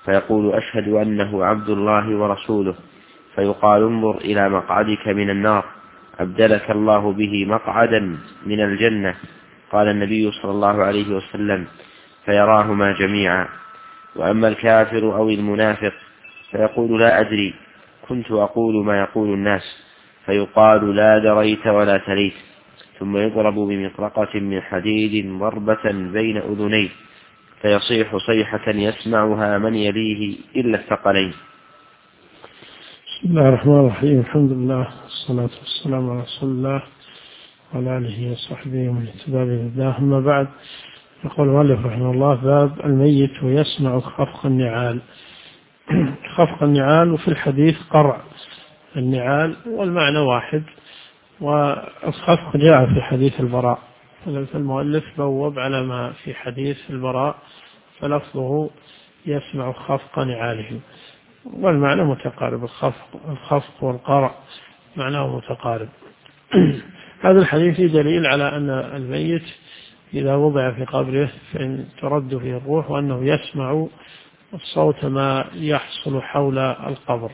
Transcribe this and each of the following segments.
فيقول أشهد أنه عبد الله ورسوله، فيقال انظر إلى مقعدك من النار أبدلك الله به مقعدا من الجنة. قال النبي صلى الله عليه وسلم: فيراهما جميعا. وأما الكافر أو المنافق فيقول: لا أدري، كنت أقول ما يقول الناس، فيقال: لا دريت ولا تليت، ثم يضرب بمطرقة من حديد ضربة بين أذنيه فيصيح صيحة يسمعها من يليه إلا الثقلين. بسم الله الرحمن الرحيم. الحمد لله والصلاة والسلام على رسول الله وعلى آله وصحبه ومن اهتدى بهداه. أما بعد، يقول المؤلف رحمه الله: باب الميت ويسمع خفق النعال. خفق النعال، وفي الحديث قرع النعال، والمعنى واحد. والخفق جاء في حديث البراء، فالمؤلف بوب على ما في حديث البراء، فلفظه يسمع خفق نعالهم، والمعنى متقارب. الخفق والقرع معناه متقارب. هذا الحديث دليل على أن الميت إذا وضع في قبره فإن ترد فيه الروح، وأنه يسمع الصوت ما يحصل حول القبر،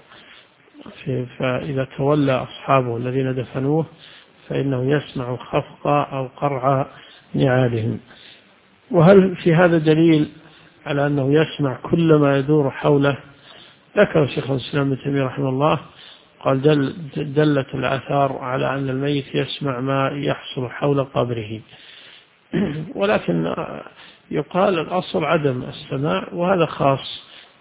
فإذا تولى أصحابه الذين دفنوه فإنه يسمع خفق أو قرع نعالهم. وهل في هذا دليل على أنه يسمع كل ما يدور حوله؟ ذكر شيخ الإسلام ابن تيمية رحمه الله قال: دلت الآثار على أن الميت يسمع ما يحصل حول قبره، ولكن يقال الأصل عدم السماع، وهذا خاص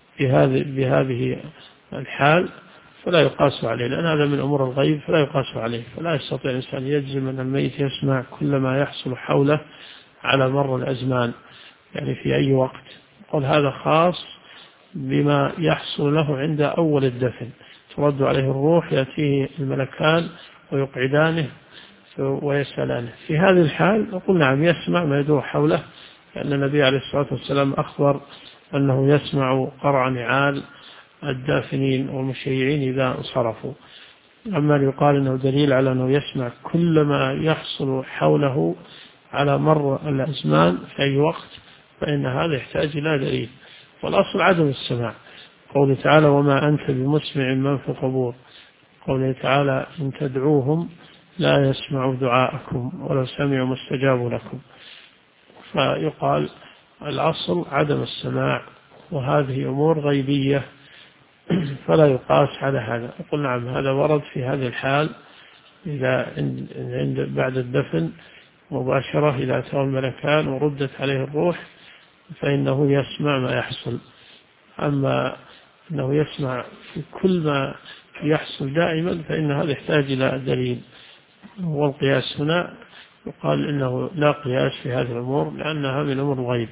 بهذه الحال، فلا يقاس عليه، لأن هذا من أمور الغيب فلا يقاس عليه. فلا يستطيع الإنسان يجزم أن الميت يسمع كل ما يحصل حوله على مر الأزمان، يعني في أي وقت. قال هذا خاص بما يحصل له عند أول الدفن، ترد عليه الروح، يأتيه الملكان ويقعدانه ويسألانه. في هذه الحال نقول نعم يسمع ما يدور حوله، لأن النبي عليه الصلاة والسلام أخبر أنه يسمع قرع نعال الدافنين والمشيعين إذا انصرفوا. أما يقال أنه دليل على أنه يسمع كل ما يحصل حوله على مر الأزمان في أي وقت، فإن هذا يحتاج إلى دليل. والأصل عدم السماع. قوله تعالى: وما أنت بمسمع من في القبور. قوله تعالى: إن تدعوهم لا يسمعوا دعاءكم ولو سمعوا ما استجابوا لكم. فيقال الأصل عدم السماع، وهذه أمور غيبية فلا يقاس على هذا. يقول نعم هذا ورد في هذه الحال، إذا بعد الدفن مباشرة إذا أتاه الملكان وردت عليه الروح فإنه يسمع ما يحصل. أما أنه يسمع في كل ما يحصل دائما فإن هذا يحتاج إلى دليل. والقياس هنا يقال إنه لا قياس في هذه الأمور، لأنها من أمور الغيب.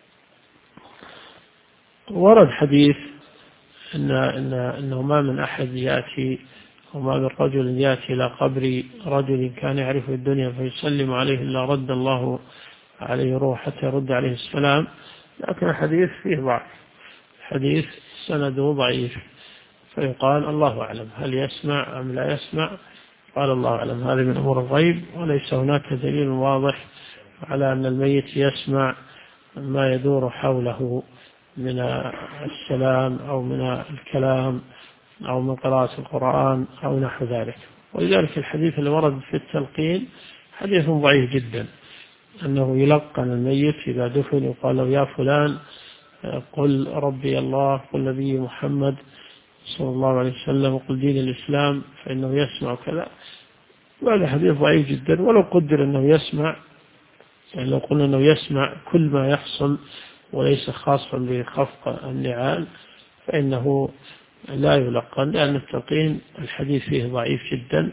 ورد حديث إنه ما من أحد يأتي، وما من رجل يأتي إلى قبر رجل كان يعرف الدنيا فيسلم عليه إلا رد الله عليه روح حتى يرد عليه السلام. لكن الحديث فيه ضعف، حديث سنده ضعيف، فيقال الله أعلم هل يسمع أم لا يسمع. قال الله أعلم، هذه من أمور الغيب، وليس هناك دليل واضح على أن الميت يسمع ما يدور حوله من السلام أو من الكلام أو من قراءة القرآن أو نحو ذلك. ولذلك الحديث اللي ورد في التلقين حديث ضعيف جدا، أنه يلقن الميت إذا دفن يقال له: يا فلان قل ربي الله، قل نبي محمد صلى الله عليه وسلم، وقل دين الإسلام، فإنه يسمع كذا. وهذا حديث ضعيف جدا. ولو قدر أنه يسمع، يعني لو قلنا أنه يسمع كل ما يحصل وليس خاصا بخفق النعال فإنه لا يلقن، لأن التلقين الحديث فيه ضعيف جدا.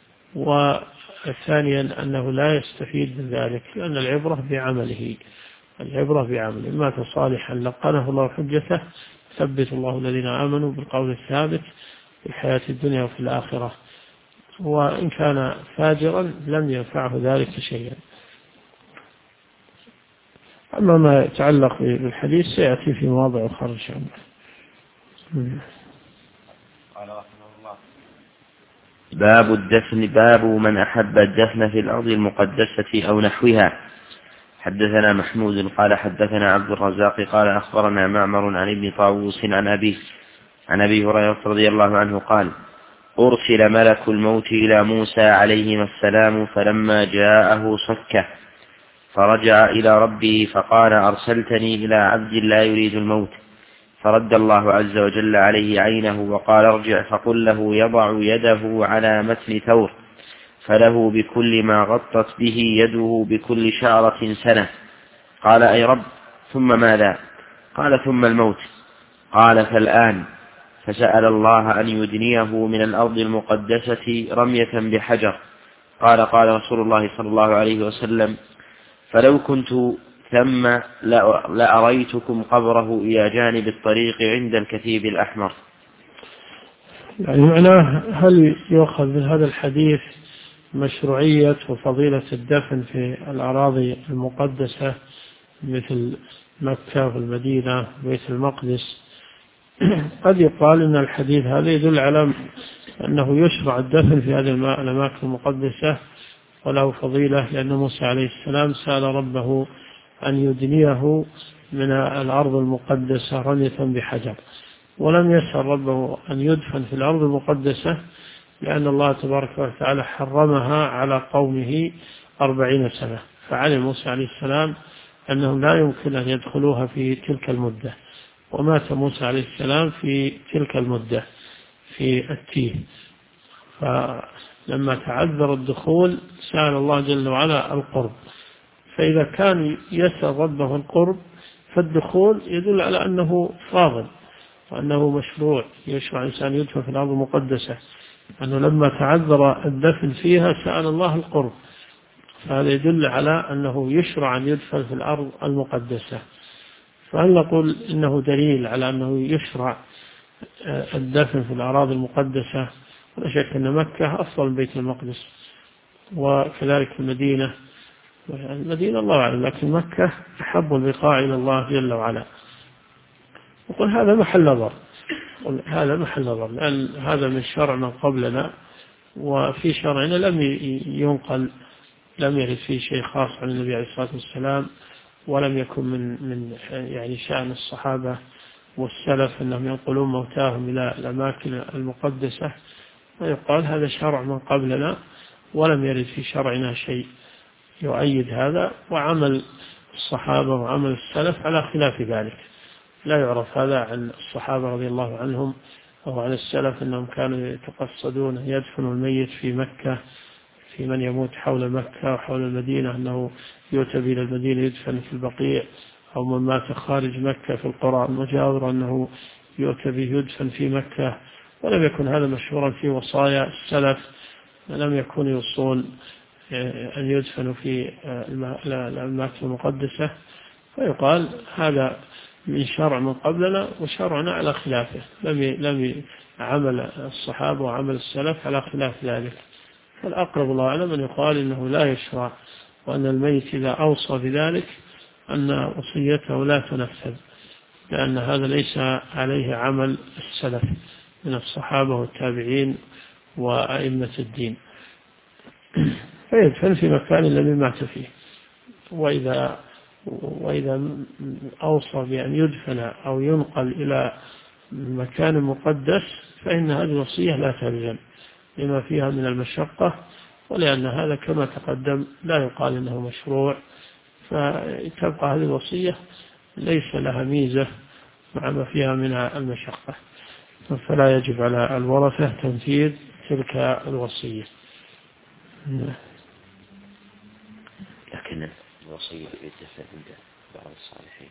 وثانيا أنه لا يستفيد من ذلك، لأن العبرة بعمله، العبرة بعمله. مات صالحا لقنه الله حجته، ثبت الله الذين آمنوا بالقول الثابت في الحياة الدنيا وفي الآخرة. وإن كان فاجرا لم ينفعه ذلك شيئا. أما ما يتعلق بالحديث سيأتي في مواضع أخرى إن شاء الله. باب الدفن. باب من أحب الدفن في الأرض المقدسة أو نحوها. حدثنا محمود قال حدثنا عبد الرزاق قال أخبرنا معمر عن ابن طاووس عن أبي هريرة رضي الله عنه قال أرسل ملك الموت إلى موسى عليهما السلام فلما جاءه صكه فرجع إلى ربه فقال أرسلتني إلى عبد لا يريد الموت، فرد الله عز وجل عليه عينه وقال ارجع فقل له يضع يده على متن ثور فله بكل ما غطت به يده بكل شعرة سنة. قال أي رب ثم ماذا؟ قال ثم الموت. قال فالآن. فسأل الله أن يدنيه من الأرض المقدسة رمية بحجر. قال رسول الله صلى الله عليه وسلم فلو كنت ثم لأريتكم قبره إلى جانب الطريق عند الكثيب الأحمر. يعني معناه هل يؤخذ من هذا الحديث مشروعية وفضيلة الدفن في الأراضي المقدسة مثل مكة والمدينة وبيت المقدس؟ قد يقال أن الحديث هذا يدل على أنه يشرع الدفن في هذه الأماكن المقدسة وله فضيلة، لأن موسى عليه السلام سأل ربه أن يدنيه من الأرض المقدسة رمية بحجر، ولم يسأل ربه أن يدفن في الأرض المقدسة لأن الله تبارك وتعالى حرمها على قومه 40 سنة، فعلم موسى عليه السلام أنهم لا يمكن أن يدخلوها في تلك المدة، ومات موسى عليه السلام في تلك المدة في التيه. فلما تعذر الدخول سأل الله جل وعلا القرب، فإذا كان يسأل ربه القرب فالدخول يدل على أنه فاضل وأنه مشروع، يشرع إنسان يدفن في الأرض المقدسة، أنه لما تعذر الدفن فيها سأل الله القرب، فهذا يدل على أنه يشرع أن يدفن في الأرض المقدسة. فهل نقول إنه دليل على أنه يشرع الدفن في الأراضي المقدسة؟ لا شك أن مكة أفضل من بيت المقدس، وكذلك المدينة الله أعلم، لكن مكة أحب البقاع إلى الله جل وعلا. وقل هذا محل نظر، لأن هذا من شرع من قبلنا، وفي شرعنا لم يرد فيه شيء خاص عن النبي عليه الصلاة والسلام، ولم يكن من يعني شأن الصحابة والسلف أنهم ينقلون موتاهم إلى الأماكن المقدسة، ويقال هذا شرع من قبلنا ولم يرد في شرعنا شيء يؤيد هذا، وعمل الصحابة وعمل السلف على خلاف ذلك. لا يعرف هذا عن الصحابة رضي الله عنهم أو عن السلف أنهم كانوا يتقصدون أن يدفنوا الميت في مكة، في من يموت حول مكة وحول المدينة أنه يؤتى إلى المدينة يدفن في البقيع، أو من مات خارج مكة في القرى المجاورة أنه يؤتى به يدفن في مكة. ولم يكن هذا مشهورا في وصايا السلف، لم يكونوا يوصون أن يدفنوا في الأماكن المقدسة، فيقال هذا من شرع من قبلنا وشرعنا على خلافه، لم عمل الصحابة وعمل السلف على خلاف ذلك. فالأقرب الله أعلم أن يقال إنه لا يشرع، وأن الميت إذا أوصى بذلك أن وصيته لا تنفذ، لأن هذا ليس عليه عمل السلف من الصحابة والتابعين وأئمة الدين. فيدفن في مكان الذي مات فيه، وإذا أوصى بأن يدفن أو ينقل إلى مكان مقدس فإن هذه الوصية لا تلزم لما فيها من المشقة، ولأن هذا كما تقدم لا يقال إنه مشروع، فتبقى هذه الوصية ليس لها ميزة مع ما فيها من المشقة، فلا يجب على الورثة تنفيذ تلك الوصية. لكن الوصية يدفن عند بعض الصالحين،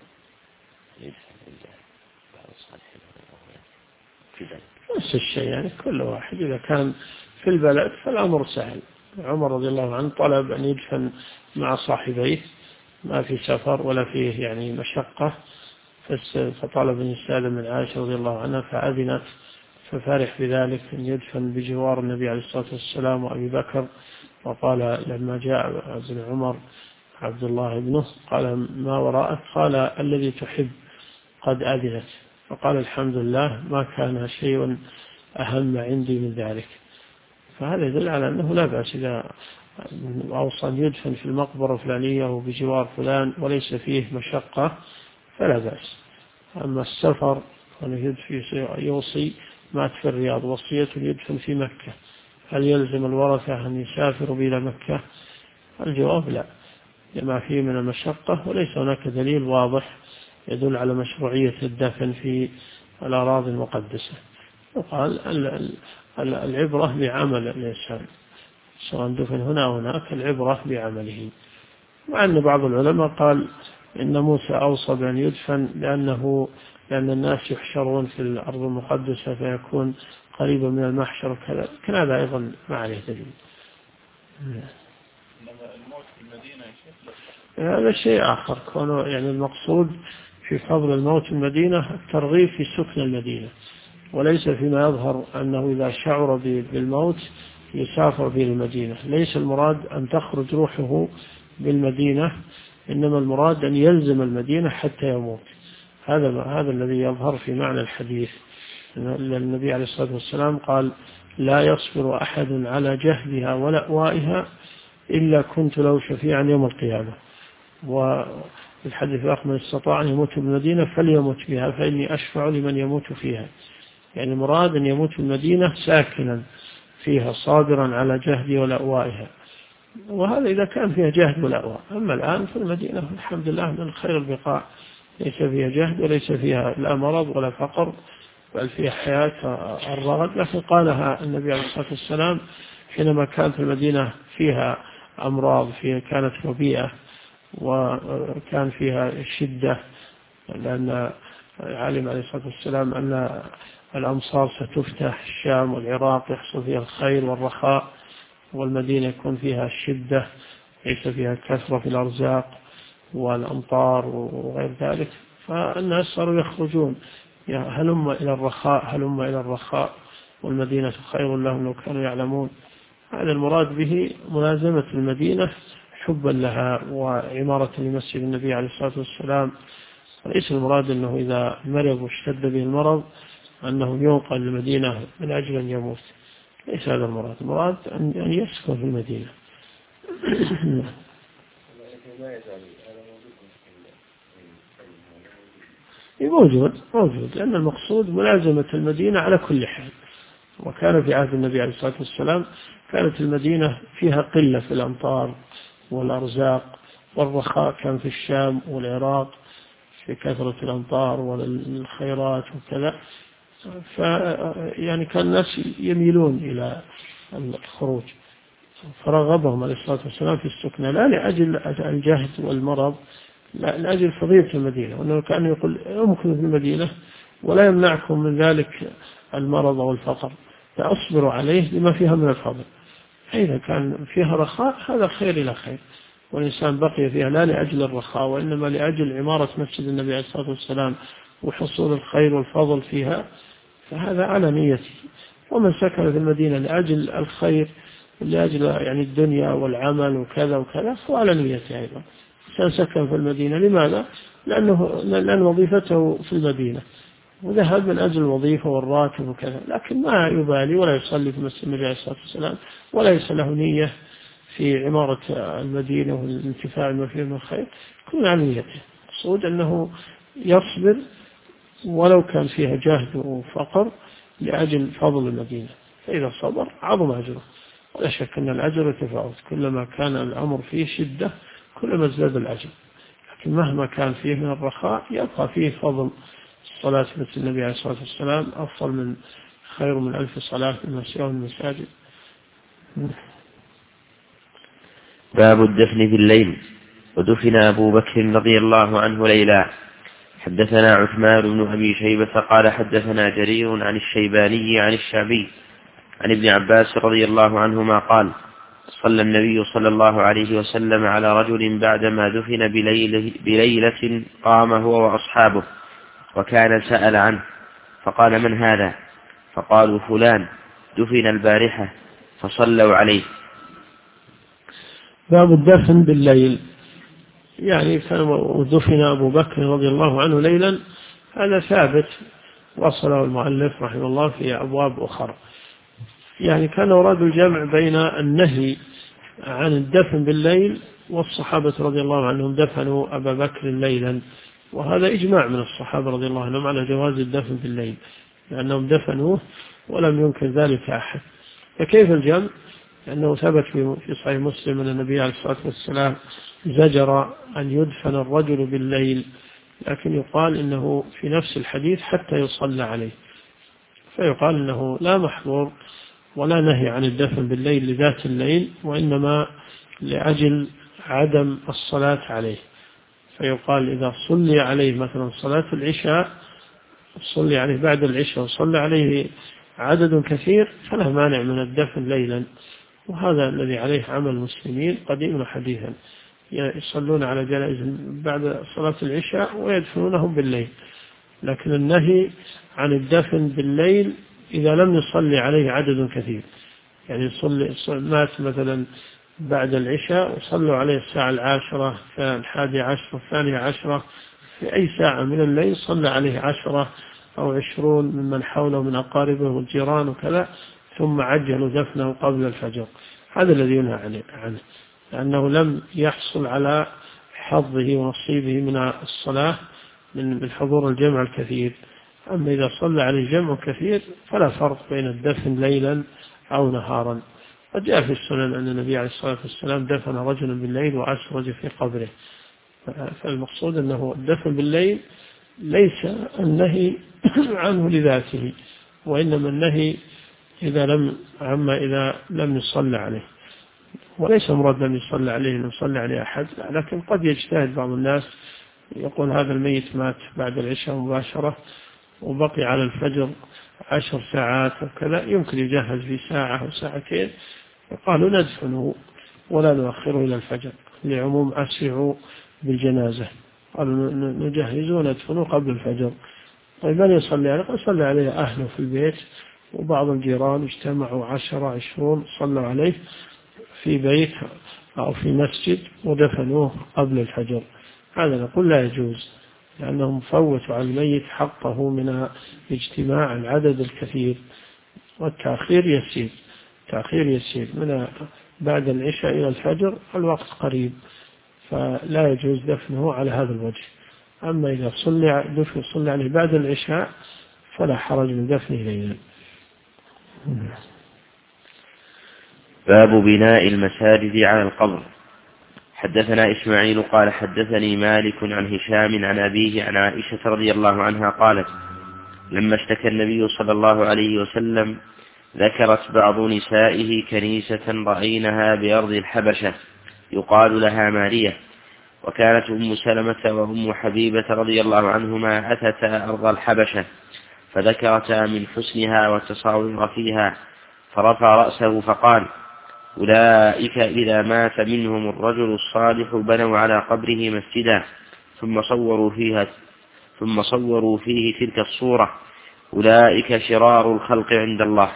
في ذلك نفس الشيء، يعني كل واحد إذا كان في البلد فالأمر سهل. عمر رضي الله عنه طلب أن يدفن مع صاحبيه، ما في سفر ولا فيه يعني مشقة، فطلب أن يستأذن من عائشة رضي الله عنها فأذنت، ففرح بذلك أن يدفن بجوار النبي عليه الصلاة والسلام وأبي بكر. وقال لما جاء ابن عمر عبد الله ابنه قال ما وراءك؟ قال الذي تحب قد أذنت. فقال الحمد لله ما كان شيء أهم عندي من ذلك. فهذا يدل على أنه لا بأس إذا أوصى أن يدفن في المقبرة الفلانية وبجوار فلان وليس فيه مشقة فلا بأس. أما السفر يوصي مات في الرياض وصية يدفن في مكة، هل يلزم الورثة أن يسافروا إلى مكة؟ الجواب لا، لما فيه من المشقة، وليس هناك دليل واضح يدل على مشروعية الدفن في الأراضي المقدسة. وقال العبرة بعمل الإنسان، سواء دفن هنا أو هناك، العبرة بعمله. مع أن بعض العلماء قال إن موسى أوصى بأن يدفن لأن الناس يحشرون في الأرض المقدسة فيكون قريبا من المحشر، كان هذا أيضا ما عليه دليل. الموت في المدينة هذا شيء آخر، كونه يعني المقصود في فضل الموت في المدينة الترغيب في سكن المدينة، وليس فيما يظهر أنه إذا شعر بالموت يسافر به المدينة. ليس المراد أن تخرج روحه بالمدينة، إنما المراد أن يلزم المدينة حتى يموت. هذا الذي يظهر في معنى الحديث. النبي عليه الصلاة والسلام قال لا يصبر أحد على جهدها ولأوائها إلا كنت له شفيعا يوم القيامة. وفي الحديث الآخر من استطاع أن يموت بالمدينة فليموت بها فإني أشفع لمن يموت فيها. يعني مراد أن يموت المدينة ساكنا فيها صابرا على جهد ولأوائها، وهذا إذا كان فيها جهد ولأواء. أما الآن في المدينة الحمد لله من خير البقاع، ليس فيها جهد وليس فيها لا مرض ولا فقر، بل فيها حياة الرغد. لكن قالها النبي عليه الصلاة والسلام حينما كانت المدينة فيها أمراض، كانت وبيئة وكان فيها شدة، لأن علم عليه الصلاة والسلام أن الأمصار ستفتح، الشام والعراق يحصل فيها الخير والرخاء، والمدينة يكون فيها الشدة، ليس فيها كثرة في الأرزاق والأمطار وغير ذلك. فالناس صاروا يخرجون هلم إلى الرخاء هلم إلى الرخاء، والمدينة خير لهم لو كانوا يعلمون. هذا المراد به ملازمة المدينة حبا لها وعمارة لمسجد النبي عليه الصلاة والسلام. وليس المراد أنه إذا مرض واشتد به المرض أنه ينقل المدينة من أجل أن يموت، ليس هذا المراد. المراد أن يسكن في المدينة. موجود لأن المقصود ملازمة المدينة على كل حال. وكان في عهد النبي عليه الصلاة والسلام كانت المدينة فيها قلة في الأمطار والأرزاق، والرخاء كان في الشام والعراق في كثرة الأمطار والخيرات وكذا. يعني كان الناس يميلون إلى الخروج، فرغبهم عليه الصلاة والسلام في السكنة، لا لأجل الجهد والمرض، لا لأجل فضيلة المدينة. وأنه كان يقول امكنوا في المدينة ولا يمنعكم من ذلك المرض والفقر، فأصبروا عليه لما فيها من الفضل. إذا كان فيها رخاء هذا خير إلى خير، والإنسان بقي فيها لا لأجل الرخاء وإنما لأجل عمارة مسجد النبي عليه الصلاة والسلام وحصول الخير والفضل فيها، فهذا على نيته. ومن سكن في المدينة لأجل الخير لأجل يعني الدنيا والعمل وكذا وكذا فهو على نيته أيضا. سكن في المدينة لماذا؟ لأن وظيفته في المدينة وذهب من أجل الوظيفة والراتب وكذا، لكن ما يبالي ولا يصلي في مسجد النبي عليه الصلاة والسلام وليس له نية في عمارة المدينة والانتفاع بما فيه من الخير، كل عن نيته. الصود أنه يصبر ولو كان فيها جهد وفقر لأجل فضل المدينة، فإذا صبر عظم أجره. ولا شك أن الأجر يتفاوت، كلما كان الأمر فيه شدة كلما ازداد الأجر، لكن مهما كان فيه من الرخاء يبقى فيه فضل. الصلاة في النبي عليه الصلاة والسلام أفضل من خير من 1000 صلاة في المسجد والمساجد. باب الدفن في الليل. ودفن أبو بكر رضي الله عنه ليلا. حدثنا عثمان بن أبي شيبة قال حدثنا جرير عن الشيباني عن الشعبي عن ابن عباس رضي الله عنهما قال صلى النبي صلى الله عليه وسلم على رجل بعدما دفن بليلة قام هو وأصحابه وكان سأل عنه فقال من هذا؟ فقالوا فلان دفن البارحة فصلوا عليه. باب الدفن بالليل، يعني دفن أبو بكر رضي الله عنه ليلا، هذا ثابت وصله المؤلف رحمه الله في أبواب أخرى. يعني كان أراد الجمع بين النهي عن الدفن بالليل، والصحابة رضي الله عنهم دفنوا أبا بكر ليلا، وهذا إجماع من الصحابة رضي الله عنهم على جواز الدفن بالليل، لأنهم دفنوه ولم ينكر ذلك أحد. فكيف الجمع؟ لأنه ثبت في صحيح مسلم أن النبي عليه الصلاة والسلام زجر أن يدفن الرجل بالليل، لكن يقال إنه في نفس الحديث حتى يصلى عليه، فيقال إنه لا محظور ولا نهي عن الدفن بالليل لذات الليل، وإنما لأجل عدم الصلاة عليه. فيقال إذا صلي عليه مثلا صلاة العشاء، صلي عليه بعد العشاء وصلى عليه عدد كثير، فلا مانع من الدفن ليلا، وهذا الذي عليه عمل المسلمين قديما وحديثا، يصلون على جنائز بعد صلاة العشاء ويدفنونهم بالليل. لكن النهي عن الدفن بالليل إذا لم يصلي عليه عدد كثير، يعني مات مثلا بعد العشاء وصلوا عليه الساعة 10 11 12 في أي ساعة من الليل صلى عليه 10 أو 20 ممن حوله من أقاربه والجيران وكذا، ثم عجلوا دفنه قبل الفجر، هذا الذي ينهى عنه، لأنه لم يحصل على حظه ونصيبه من الصلاة من حضور الجمع الكثير. أما إذا صلى عليه جمع كثير فلا فرق بين الدفن ليلا أو نهارا. وجاء في السنن أن النبي عليه الصلاة والسلام دفن رجلا بالليل وأسرج في قبره. فالمقصود أنه الدفن بالليل ليس النهي عنه لذاته، وإنما النهي إذا لم يصلى عليه، وليس مراد لم يصلى عليه لم يصلى عليه أحد، لكن قد يجتهد بعض الناس يقول هذا الميت مات بعد العشاء مباشرة وبقي على الفجر 10 ساعات وكذا، يمكن يجهز في ساعة أو ساعتين، قالوا ندفنه ولا نؤخره إلى الفجر لعموم أسرعوا بالجنازة، قالوا نجهزه وندفنه قبل الفجر. طيب من يصلي عليه؟ قال صلى عليه أهله في البيت، وبعض الجيران اجتمعوا 10 20 صلوا عليه في بيت أو في مسجد ودفنوه قبل الفجر. هذا نقول لا يجوز، لأنهم فوتوا على الميت حقه من اجتماع العدد الكثير، والتأخير يسير من بعد العشاء إلى الفجر الوقت قريب، فلا يجوز دفنه على هذا الوجه. أما إذا صلى عليه بعد العشاء فلا حرج من دفنه ليلا. باب بناء المساجد على القبر. حدثنا إسماعيل قال حدثني مالك عن هشام عن أبيه عن عائشة رضي الله عنها قالت لما اشتكى النبي صلى الله عليه وسلم ذكرت بعض نسائه كنيسة رأينها بأرض الحبشة يقال لها مارية، وكانت أم سلمة وأم حبيبة رضي الله عنهما أتتا أرض الحبشة فذكرتا من حسنها والتصاور فيها، فرفع رأسه فقال أولئك إذا مات منهم الرجل الصالح بنوا على قبره مسجدا ثم صوروا فيه تلك الصورة، أولئك شرار الخلق عند الله.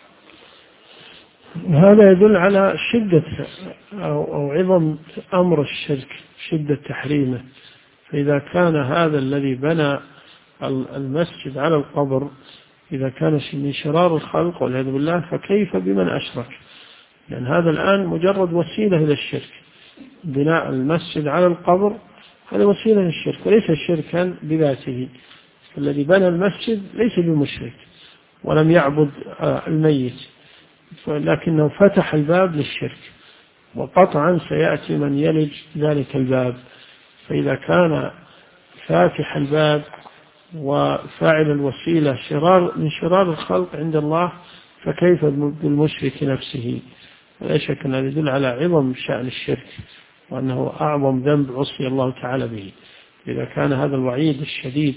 هذا يدل على شدة أو عظم أمر الشرك، شدة تحريمه. فإذا كان هذا الذي بنى المسجد على القبر إذا كان من شرار الخلق والعياذ بالله، فكيف بمن أشرك؟ لأن هذا الآن مجرد وسيلة إلى الشرك، بناء المسجد على القبر هذا وسيلة للشرك وليس شركا بذاته. الذي بنى المسجد ليس بمشرك ولم يعبد الميت، لكنه فتح الباب للشرك، وقطعا سيأتي من يلج ذلك الباب. فإذا كان فاتح الباب وفاعل الوسيلة من شرار الخلق عند الله، فكيف بالمشرك نفسه؟ لا شك أن هذا يدل على عظم شأن الشرك، وأنه أعظم ذنب عصي الله تعالى به. إذا كان هذا الوعيد الشديد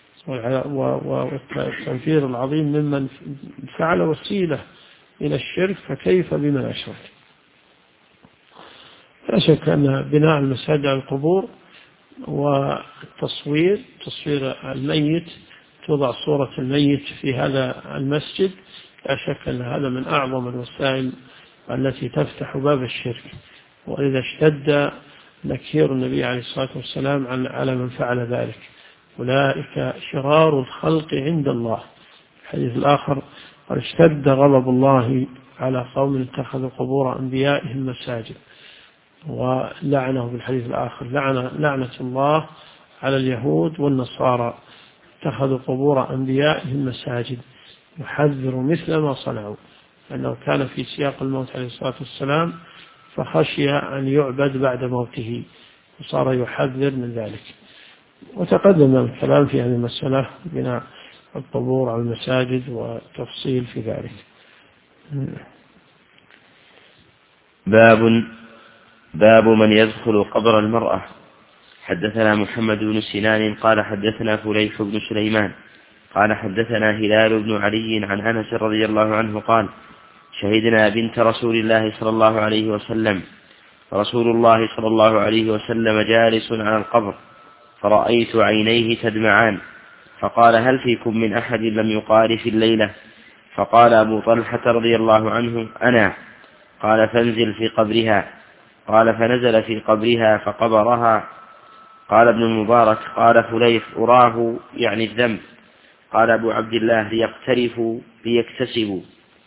والتنفير العظيم ممن فعل وسيلة إلى الشرك، فكيف بمن أشرك؟ لا شك أن بناء المساجد على القبور وتصوير الميت، توضع صورة الميت في هذا المسجد، لا شك أن هذا من أعظم الوسائل التي تفتح باب الشرك. وإذا اشتد نكير النبي عليه الصلاة والسلام على من فعل ذلك، أولئك شرار الخلق عند الله. الحديث الآخر قال اشتد غضب الله على قوم اتخذوا قبور أنبيائهم مساجد، ولعنه بالحديث الآخر لعنة الله على اليهود والنصارى اتخذوا قبور أنبيائهم مساجد، يحذر مثل ما صنعوا، أنه كان في سياق الموت عليه الصلاة والسلام فخشي أن يعبد بعد موته وصار يحذر من ذلك. وتقدم الكلام في هذه المسألة بناء القبور على المساجد وتفصيل في ذلك. باب من يدخل قبر المرأة. حدثنا محمد بن سنان قال حدثنا فليح بن سليمان قال حدثنا هلال بن علي عن أنس رضي الله عنه قال شهدنا بنت رسول الله صلى الله عليه وسلم، رسول الله صلى الله عليه وسلم جالس على القبر، فرأيت عينيه تدمعان، فقال هل فيكم من أحد لم يقارف الليلة؟ فقال أبو طلحة رضي الله عنه أنا. قال فانزل في قبرها. قال فنزل في قبرها فقبرها. قال ابن المبارك قال فليح أراه يعني الذنب. قال أبو عبد الله ليقترفوا ليكتسبوا.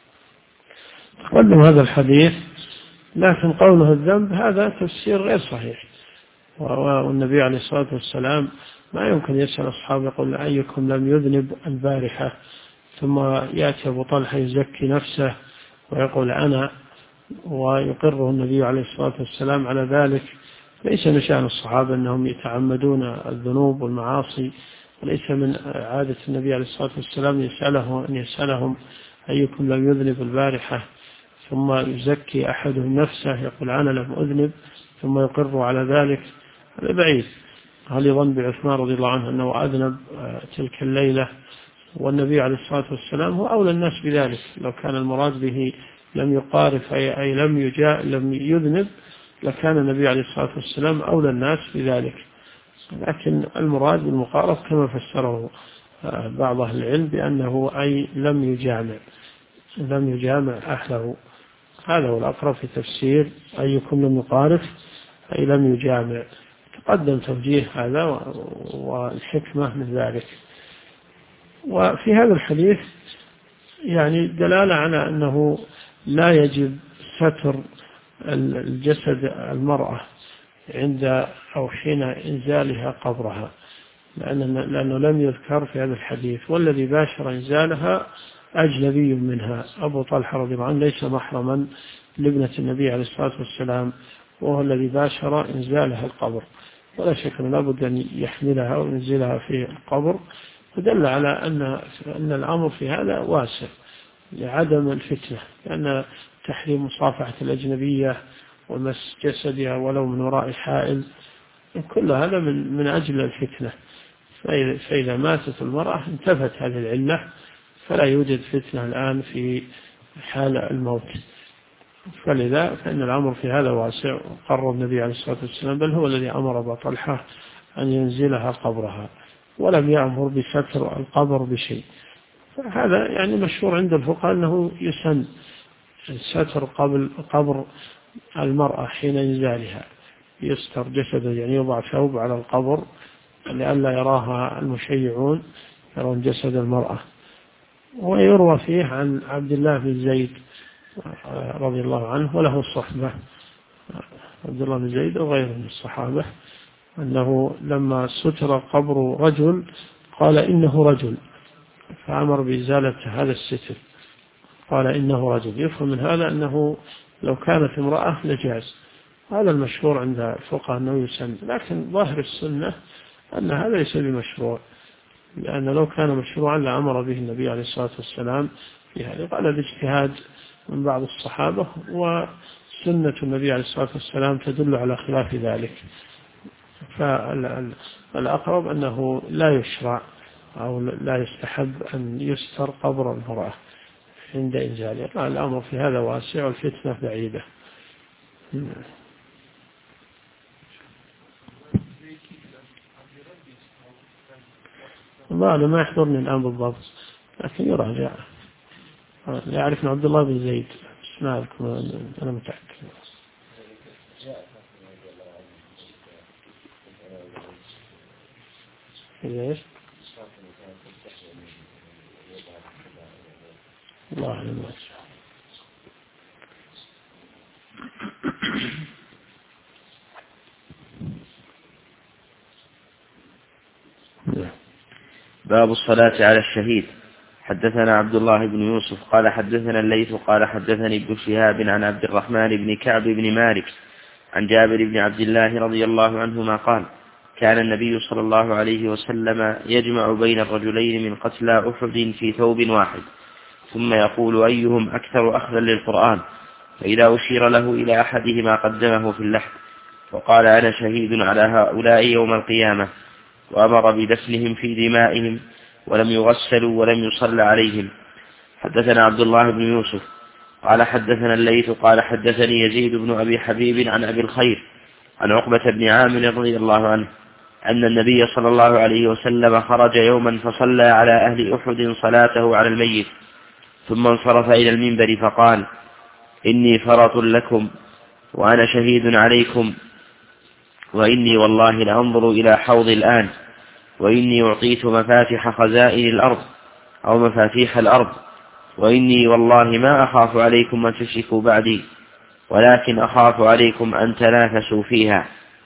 تقدم هذا الحديث، لكن قوله الذنب هذا تفسير غير صحيح، والنبي عليه الصلاة والسلام ما يمكن يسأل أصحابه يقول أيكم لم يذنب البارحة، ثم يأتي أبو طلحة يزكي نفسه ويقول أنا، ويقره النبي عليه الصلاة والسلام على ذلك. ليس من شأن الصحابة أنهم يتعمدون الذنوب والمعاصي، وليس من عادة النبي عليه الصلاة والسلام أن يسألهم أيكم لم يذنب البارحة، ثم يزكي أحدهم نفسه يقول أنا لم أذنب ثم يقر على ذلك. هذا بعيد. هل يظن بعثمان رضي الله عنه أنه أذنب تلك الليلة؟ والنبي عليه الصلاة والسلام هو أولى الناس بذلك. لو كان المراد به لم يقارف أي لم يذنب لكان النبي عليه الصلاة والسلام أولى الناس بذلك، لكن المراد بالمقارف كما فسره بعض أهل العلم بأنه أي لم يجامع أهله. هذا هو الأقرب في تفسير أيكم لم يقارف أي لم يجامع. تقدم توجيه هذا والحكمة من ذلك. وفي هذا الحديث يعني دلالة على أنه لا يجب ستر الجسد المرأة عند أو حين إنزالها قبرها، لأنه لم يذكر في هذا الحديث، والذي باشر إنزالها أجنبي منها. أبو طلحة رضي الله عنه ليس محرما لابنة النبي عليه الصلاة والسلام، وهو الذي باشر إنزالها القبر، ولا شك أنه لابد أن يحملها وينزلها في القبر. فدل على أن الأمر في هذا واسع لعدم الفتنة، لأن تحريم مصافحة الأجنبية ومس جسدها ولو من وراء حائل كل هذا من أجل الفتنة. فإذا ماتت المرأة انتفت هذه العلة، فلا يوجد فتنة الآن في حال الموت. فلذا فإن الأمر في هذا واسع، وقرر النبي عليه الصلاة والسلام بل هو الذي أمر أبا طلحة أن ينزلها قبرها، ولم يأمر بستر القبر بشيء. هذا يعني مشهور عند الفقهاء أنه يسن ستر قبر المرأة حين إنزالها، يستر جسده، يعني يوضع ثوب على القبر لئلا يراها المشيعون يرون جسد المرأة. ويروى فيه عن عبد الله بن زيد رضي الله عنه وله الصحبة، عبد الله بن زيد وغيره من الصحابة، أنه لما ستر قبر رجل قال إنه رجل، فأمر بإزالة هذا الستر، قال إنه رجل. يفهم من هذا أنه لو كانت امرأة لجاز. هذا المشهور عند الفقهاء أنه يسن، لكن ظاهر السنة أن هذا ليس بمشروع، لأن لو كان مشروعا لأمر به النبي عليه الصلاة والسلام في هذا. قال الاجتهاد من بعض الصحابة، وسنة النبي عليه الصلاة والسلام تدل على خلاف ذلك. فالأقرب أنه لا يشرع أو لا يستحب أن يستر قبر المرأة عند إنزالها. الأمر في هذا واسع والفتنة بعيدة. والله أنا ما يحضرني الآن بالضبط، لكن يراجع. يعرف عبد الله بن زيد، ما أذكر، أنا متأكد. إيش؟ الله أعلم. باب الصلاة على الشهيد. حدثنا عبد الله بن يوسف قال حدثنا الليث قال حدثني ابن شهاب عن عبد الرحمن بن كعب بن مالك عن جابر بن عبد الله رضي الله عنهما قال كان النبي صلى الله عليه وسلم يجمع بين الرجلين من قتلى أحد في ثوب واحد ثم يقول أيهم أكثر أخذا للقرآن، فإذا أشير له إلى أحدهما قدمه في اللحد وقال أنا شهيد على هؤلاء يوم القيامة، وأمر بدفنهم في دمائهم ولم يغسلوا ولم يصلى عليهم. حدثنا عبد الله بن يوسف قال حدثنا الليث قال حدثني يزيد بن أبي حبيب عن أبي الخير عن عقبة بن عامر رضي الله عنه أن النبي صلى الله عليه وسلم خرج يوما فصلى على أهل أحد صلاته على الميت، ثم انصرف إلى المنبر فقال إني فرط لكم وأنا شهيد عليكم، وإني والله لأنظر إلى حوض الآن، وإني أعطيت مفاتيح خزائن الأرض أو مفاتيح الأرض، وإني والله ما أخاف عليكم أن تشركوا بعدي، ولكن أخاف عليكم أن تنافسوا فيها.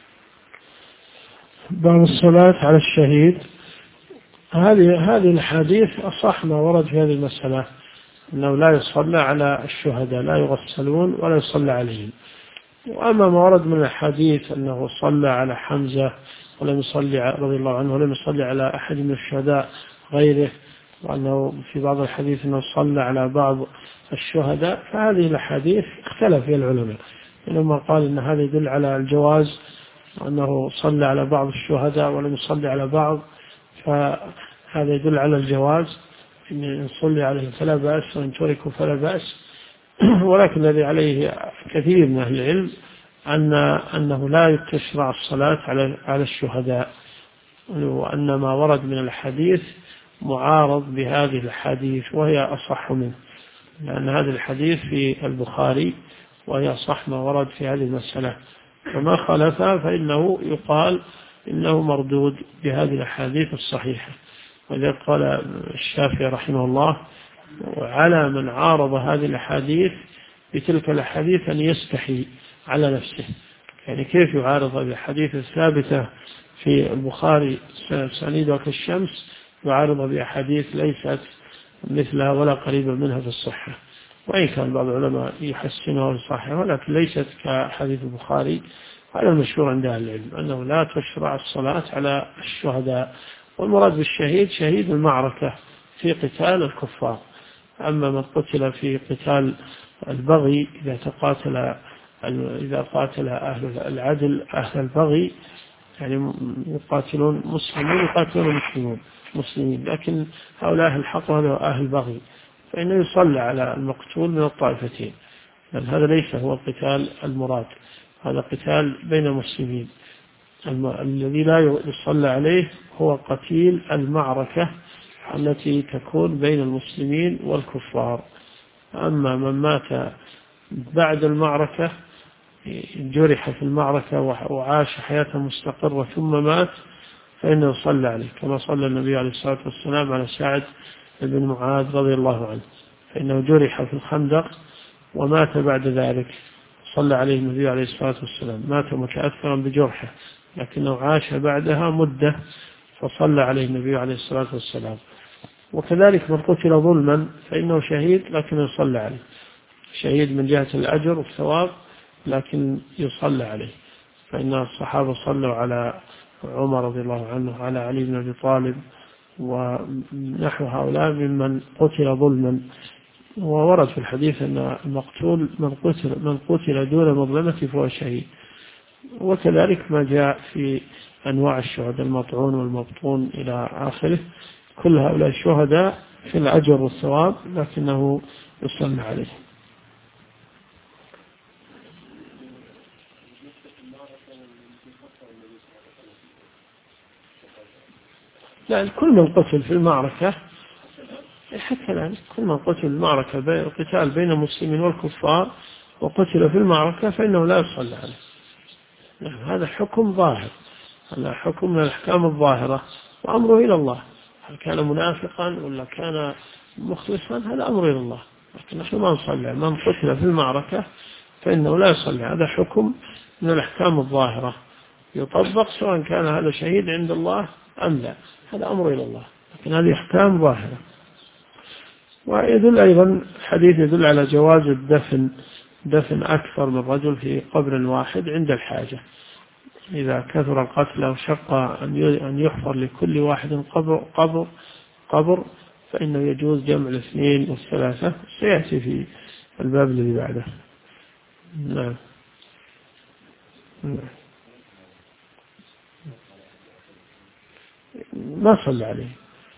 باب الصلاة على الشهيد. هذه الحديث أصح ما ورد في هذه المسألة، أنه لا يصلى على الشهداء، لا يغسلون ولا يصلى عليهم. وأما ما ورد من الحديث أنه صلى على حمزة ولم يصلي رضي الله عنه ولم يصلي على أحد من الشهداء غيره، وأنه في بعض الحديث أنه صلى على بعض الشهداء، فهذه الحديث اختلف فيها العلماء، لما قال أن هذا يدل على الجواز، وأنه صلى على بعض الشهداء ولم يصلي على بعض، فهذا يدل على الجواز، إن صلي عليه فلا بأس وإن تركوا فلا بأس. ولكن الذي عليه كثير من أهل العلم أنه لا تشرع الصلاة على الشهداء، وأن ما ورد من الحديث معارض بهذه الحديث وهي أصح منه، لأن هذا الحديث في البخاري وهي أصح ما ورد في هذه المسألة، فما خالفها فإنه يقال إنه مردود بهذه الحديث الصحيحة. ولذلك قال الشافعي رحمه الله وعلى من عارض هذه الحديث بتلك الحديث أن يستحي على نفسه، يعني كيف يعارض الحديث الثابتة في البخاري سنيدها كالشمس يعارض بأحاديث ليست مثلها ولا قريبا منها في الصحة، وإن كان بعض العلماء يحسنها الصحة، ولكن ليست كحديث البخاري. هذا المشهور عند أهل العلم أنه لا تشرع الصلاة على الشهداء، والمراد بالشهيد شهيد المعركة في قتال الكفار. أما من قتل في قتال البغي إذا قاتل أهل العدل أهل البغي، يعني يقاتلون مسلمين يقاتلون مسلمين، لكن هؤلاء أهل الحق وهؤلاء أهل البغي، فإنه يصلى على المقتول من الطائفتين، لأن هذا ليس هو القتال المراد، هذا قتال بين المسلمين. الذي لا يصلى عليه هو قتيل المعركة التي تكون بين المسلمين والكفار. أما من مات بعد المعركة جرح في المعركة وعاش حياة مستقرة ثم مات فإنه يصلى عليه، كما صلى النبي عليه الصلاة والسلام على سعد بن معاذ رضي الله عنه، فإنه جرح في الخندق ومات بعد ذلك، صلى عليه النبي عليه الصلاة والسلام، مات متأثرا بجرحه لكنه عاش بعدها مدة فصلى عليه النبي عليه الصلاة والسلام. وكذلك من قتل ظلما فإنه شهيد لكن يصلى عليه، شهيد من جهة الأجر والثواب لكن يصلى عليه، فإن الصحابة صلوا على عمر رضي الله عنه على علي بن أبي طالب ونحو هؤلاء ممن قتل ظلما. وورد في الحديث أن المقتول من قتل دون مظلمة فهو شهيد. وكذلك ما جاء في أنواع الشهداء المطعون والمبطون إلى آخره، كل هؤلاء الشهداء في الأجر والثواب لكنه يصلى عليه. لا، كل من قتل في المعركة حتى الآن كل من قتل في المعركة القتال بين المسلمين والكفار وقتل في المعركة فإنه لا يصلى عليه. هذا حكم ظاهر، هذا حكم من الأحكام الظاهرة، وأمره إلى الله، هل كان منافقا ولا كان مخلصا هذا أمره إلى الله، لكن نحن ما نصلي. من قتل في المعركة فإنه لا يصلي، هذا حكم من الأحكام الظاهرة يطبق سواء كان هذا شهيد عند الله أم لا، هذا أمره إلى الله، لكن هذه أحكام ظاهرة. ويدل أيضا الحديث يدل على جواز دفن أكثر من رجل في قبر واحد عند الحاجة، إذا كثر القتل أو شق أن يحفر لكل واحد قبر فإنه يجوز جمع الاثنين والثلاثة، سيأتي في الباب الذي بعده. نعم. ما صلى عليه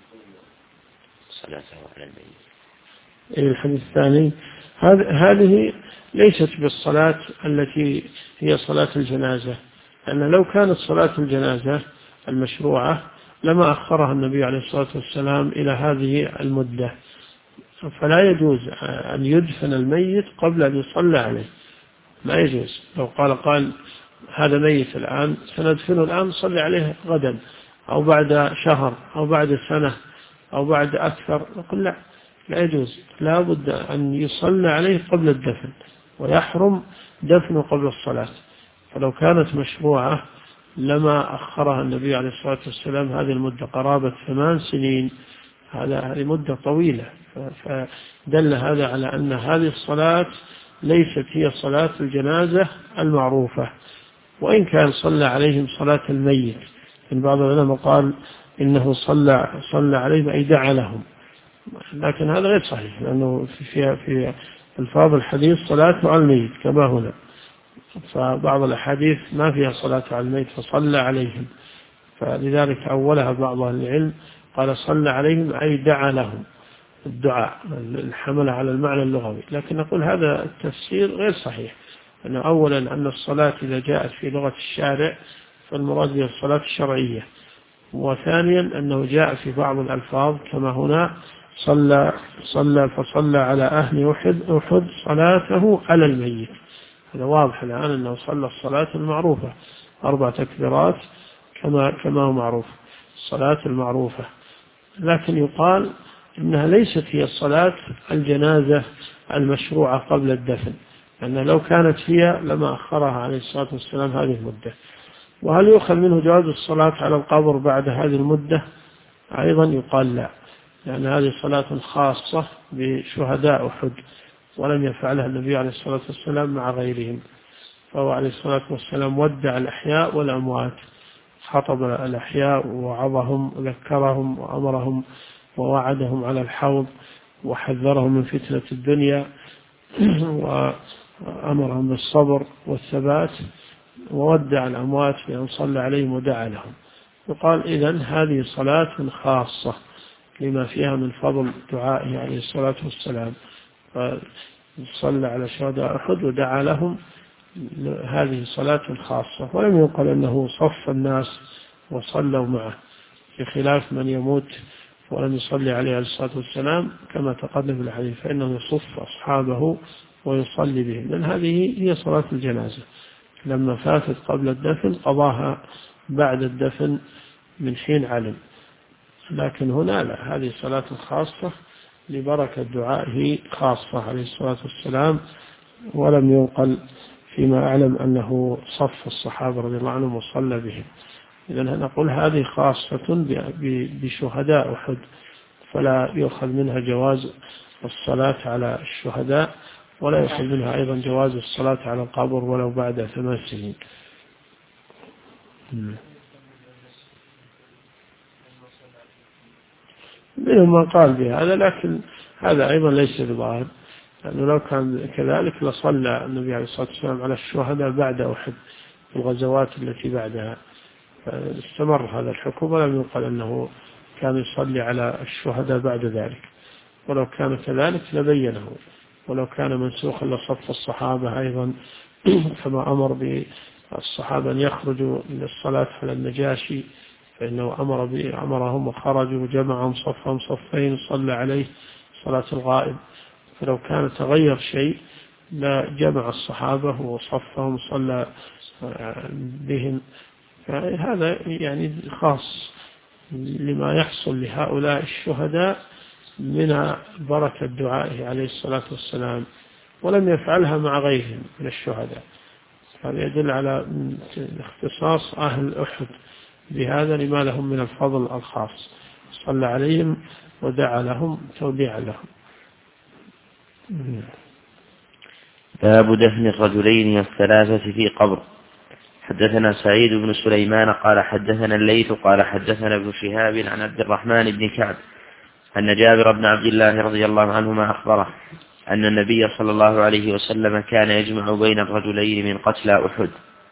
صلاته على الميت. الحديث الثاني هذه ليست بالصلاة التي هي صلاة الجنازة، لأن لو كانت صلاة الجنازة المشروعة لما أخرها النبي عليه الصلاة والسلام إلى هذه المدة، فلا يجوز أن يدفن الميت قبل أن يصلى عليه، ما يجوز. لو قال هذا ميت الآن سندفنه الآن صلي عليه غدا أو بعد شهر أو بعد سنة أو بعد أكثر، نقول لا يجوز، لا بد أن يصلى عليه قبل الدفن، ويحرم دفنه قبل الصلاة. فلو كانت مشروعة لما أخرها النبي عليه الصلاة والسلام هذه المدة قرابة 8 سنين، هذه مدة طويلة، فدل هذا على أن هذه الصلاة ليست هي صلاة الجنازة المعروفة، وإن كان صلى عليهم صلاة الميت. إن بعض العلماء قال إنه صلى عليهم أي دعا لهم، لكن هذا غير صحيح، لأنه في الفاظ الحديث صلاة على الميت كما هنا، فبعض الأحاديث ما فيها صلاة على الميت فصلى عليهم، فلذلك أولها بعض أهل العلم قال صلى عليهم أي دعا لهم، الدعاء الحمل على المعنى اللغوي. لكن نقول هذا التفسير غير صحيح، أنه أولا أن الصلاة إذا جاءت في لغة الشارع فالمراد بها الصلاة الشرعية، وثانيا أنه جاء في بعض الألفاظ كما هنا فصلى على أهل أحد صلاته على الميت، هذا واضح الآن أنه صلى الصلاة المعروفة 4 تكبيرات كما هو معروف الصلاة المعروفة. لكن يقال إنها ليست هي الصلاة الجنازة المشروعة قبل الدفن، لأن لو كانت هي لما أخرها عليه الصلاة والسلام هذه المدة. وهل يؤخذ منه جواز الصلاة على القبر بعد هذه المدة؟ أيضا يقال لا، لأن هذه صلاة خاصة بشهداء أحد، ولم يفعلها النبي عليه الصلاة والسلام مع غيرهم، فهو عليه الصلاة والسلام ودع الأحياء والأموات، خطب الأحياء ووعظهم وذكرهم وأمرهم ووعدهم على الحوض وحذرهم من فتنة الدنيا وأمرهم بالصبر والثبات، وودع الأموات بأن صلى عليهم ودعا لهم. يقال إذن هذه صلاة خاصة لما فيها من فضل دعائه عليه الصلاة والسلام، فصلى على شهداء أحد ودعا لهم، هذه صلاة خاصة. ولم يقل أنه صف الناس وصلوا معه، بخلاف من يموت ولم يصلي عليه الصلاة والسلام كما تقدم في الحديث، فإنه يصف أصحابه ويصلي بهم، لأن هذه هي صلاة الجنازة، لما فاتت قبل الدفن قضاها بعد الدفن من حين علم. لكن هنا لا، هذه صلاة خاصة لبركة دعائه خاصة عليه الصلاة والسلام، ولم ينقل فيما أعلم أنه صف الصحابة رضي الله عنهم وصلى بهم. إذن نقول هذه خاصة بشهداء أحد، فلا يؤخذ منها جواز الصلاة على الشهداء، ولا يؤخذ منها أيضا جواز الصلاة على القبر ولو بعد 8 سنين. منهم من قال بهذا، لكن هذا أيضا ليس بظاهر، لأنه لو كان كذلك لصلى النبي عليه الصلاة والسلام على الشهداء بعد أحد في الغزوات التي بعدها، فاستمر هذا الحكم، ولم يقل أنه كان يصلي على الشهداء بعد ذلك. ولو كان كذلك لبينه، ولو كان منسوخا لصف الصحابة أيضا كما أمر بالصحابة أن يخرجوا للصلاة على النجاشي، فإنه أمرهم وخرجوا وجمعهم صفهم صفين صلى عليه صلاة الغائب. فلو كان تغير شيء لا جمع الصحابة وصفهم صلى بهم، فهذا يعني خاص لما يحصل لهؤلاء الشهداء من بركة دعائه عليه الصلاة والسلام، ولم يفعلها مع غيرهم من الشهداء. هذا يدل على اختصاص أهل أحد بهذا لما لهم من الفضل الخاص. صلى عليهم ودعا لهم توديعا لهم. باب دفن الرجلين والثلاثة في قبر. حدثنا سعيد بن سليمان قال حدثنا الليث قال حدثنا ابن شهاب عن عبد الرحمن بن كعب أن جابر بن عبد الله رضي الله عنهما أخبره أن النبي صلى الله عليه وسلم كان يجمع بين الرجلين من قتلى أحد.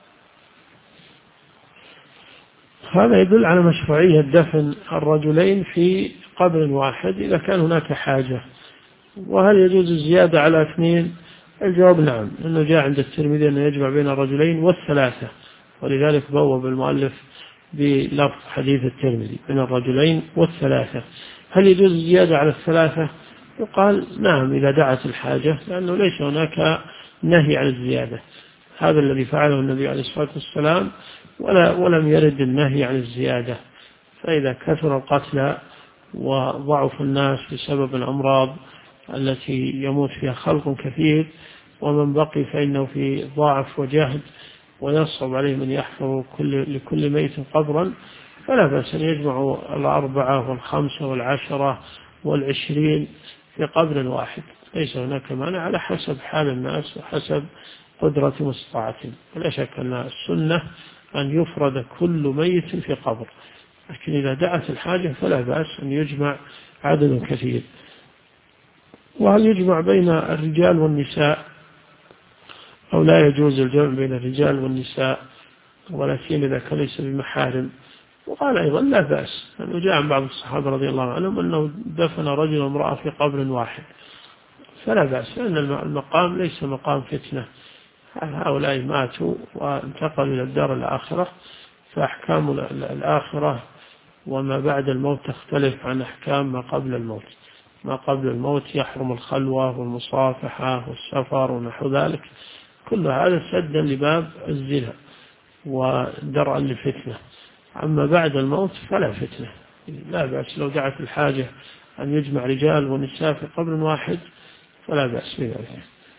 هذا يدل على مشروعية دفن الرجلين في قبر واحد إذا كان هناك حاجة. وهل يجوز الزيادة على 2؟ الجواب نعم، أنه جاء عند الترمذي أنه يجمع بين الرجلين والثلاثة، ولذلك بوب المؤلف بلفظ حديث الترمذي بين الرجلين والثلاثة. هل يجوز الزيادة على 3؟ يقال نعم إذا دعت الحاجة، لأنه ليس هناك نهي عن الزيادة. هذا الذي فعله النبي عليه الصلاة والسلام، ولم يرد النهي عن الزيادة. فإذا كثر القتلى وضعف الناس بسبب الأمراض التي يموت فيها خلق كثير، ومن بقي فإنه في ضعف وجهد ويصعب عليهم أن يحفروا لكل ميت قبرا، فلا بأس أن يجمعوا 4 و5 و10 و20 في قبر واحد. ليس هناك مانع على حسب حال الناس وحسب قدرة واستطاعتهم. ولا شك أن السنة أن يفرد كل ميت في قبر، لكن إذا دعت الحاجة فلا بأس أن يجمع عدد كثير. وهل يجمع بين الرجال والنساء أو لا يجوز الجمع بين الرجال والنساء، ولا سيما إذا كان ليس بمحارم؟ وقال أيضا لا بأس، أنه جاء عن بعض الصحابة رضي الله عنهم أنه دفن رجل وامرأة في قبر واحد، فلا بأس، لأن المقام ليس مقام فتنة. هؤلاء ماتوا وانتقلوا إلى الدار الآخرة، فأحكام الآخرة وما بعد الموت تختلف عن أحكام ما قبل الموت. ما قبل الموت يحرم الخلوة والمصافحة والسفر ونحو ذلك، كل هذا سدا لباب الزنا ودرءا للفتنة. أما بعد الموت فلا فتنة، لا بأس لو دعت الحاجة أن يجمع رجال ونساء في قبر واحد فلا بأس بذلك.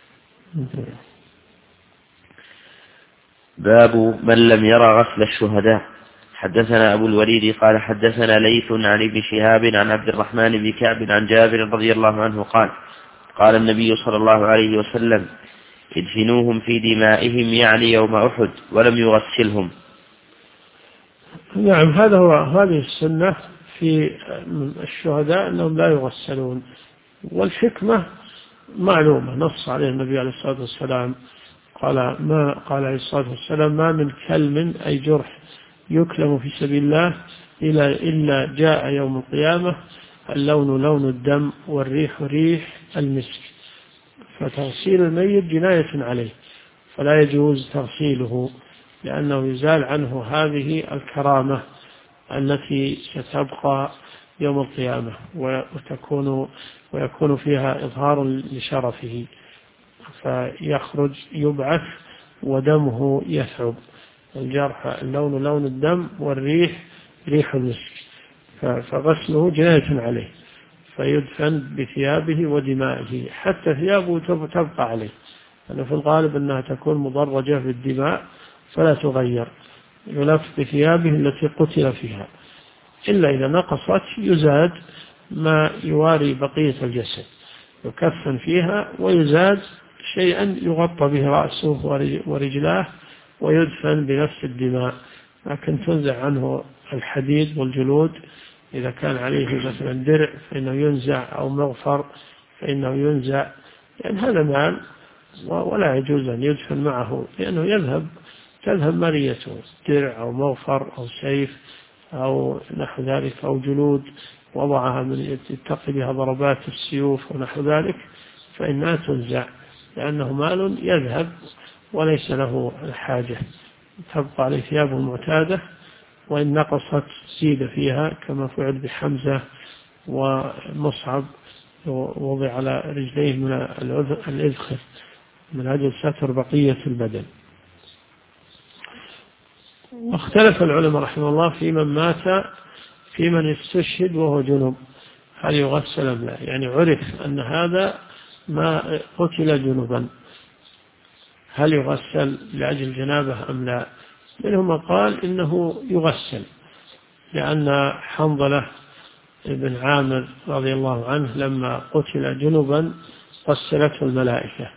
باب من لم يرى غسل الشهداء. حدثنا أبو الوليد قال حدثنا ليث عن ابن شهاب عن عبد الرحمن بن كعب عن جابر رضي الله عنه قال قال النبي صلى الله عليه وسلم ادفنوهم في دمائهم، يعني يوم أحد، ولم يغسلهم. نعم، هذه السنة في الشهداء أنهم لا يغسلون، والحكمة معلومة، نص عليه النبي عليه الصلاة والسلام، قال عليه الصلاة والسلام ما من كلم أي جرح يكلم في سبيل الله إلا جاء يوم القيامة اللون لون الدم والريح ريح المسك. فتغسيل الميت جناية عليه، فلا يجوز تغسيله، لأنه يزال عنه هذه الكرامة التي ستبقى يوم القيامة ويكون فيها إظهار لشرفه، فيخرج يبعث ودمه يثعب. الجرح اللون لون الدم والريح ريح المسك، فغسله جناية عليه، فيدفن بثيابه ودمائه، حتى ثيابه تبقى عليه، لأنه في الغالب أنها تكون مضرجة بالدماء فلا تغير، يلف بثيابه التي قتل فيها، إلا إذا نقصت يزاد ما يواري بقية الجسد، يكفن فيها ويزاد شيئا يغطى به رأسه ورجلاه ويدفن بنفس الدماء. لكن تنزع عنه الحديد والجلود، إذا كان عليه مثلا درع فإنه ينزع، أو مغفر فإنه ينزع، لأن هذا مال ولا يجوز أن يدفن معه، لأنه تذهب مريته، درع أو مغفر أو سيف أو نحو ذلك، أو جلود وضعها من يتقي بها ضربات السيوف ونحو ذلك، فإنها تنزع، لأنه مال يذهب وليس له الحاجة، تبقى عليه ثيابه المعتادة، وإن نقصت زيد فيها، كما فعل بحمزة ومصعب، وضع على رجليه من الإذخر من أجل ستر بقية البدن. واختلف العلماء رحمه الله في من مات، في من استشهد وهو جنوب، هل يغسل أم لا؟ يعني عرف أن هذا ما قتل جنوبا، هل يغسل لأجل جنابه أم لا؟ منهم من قال إنه يغسل، لأن حنظلة بن عامر رضي الله عنه لما قتل جنبا غسلته الملائكة،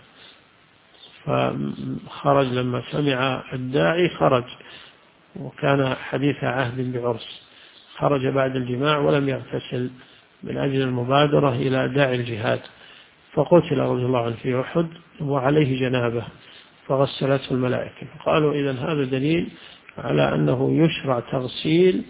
فخرج لما سمع الداعي خرج، وكان حديث عهد بعرس، خرج بعد الجماع ولم يغتسل من أجل المبادرة إلى داعي الجهاد، فقتل رضي الله عنه في أحد وعليه جنابه فغسلته الملائكة. قالوا إذن هذا دليل على أنه يشرع تغسيل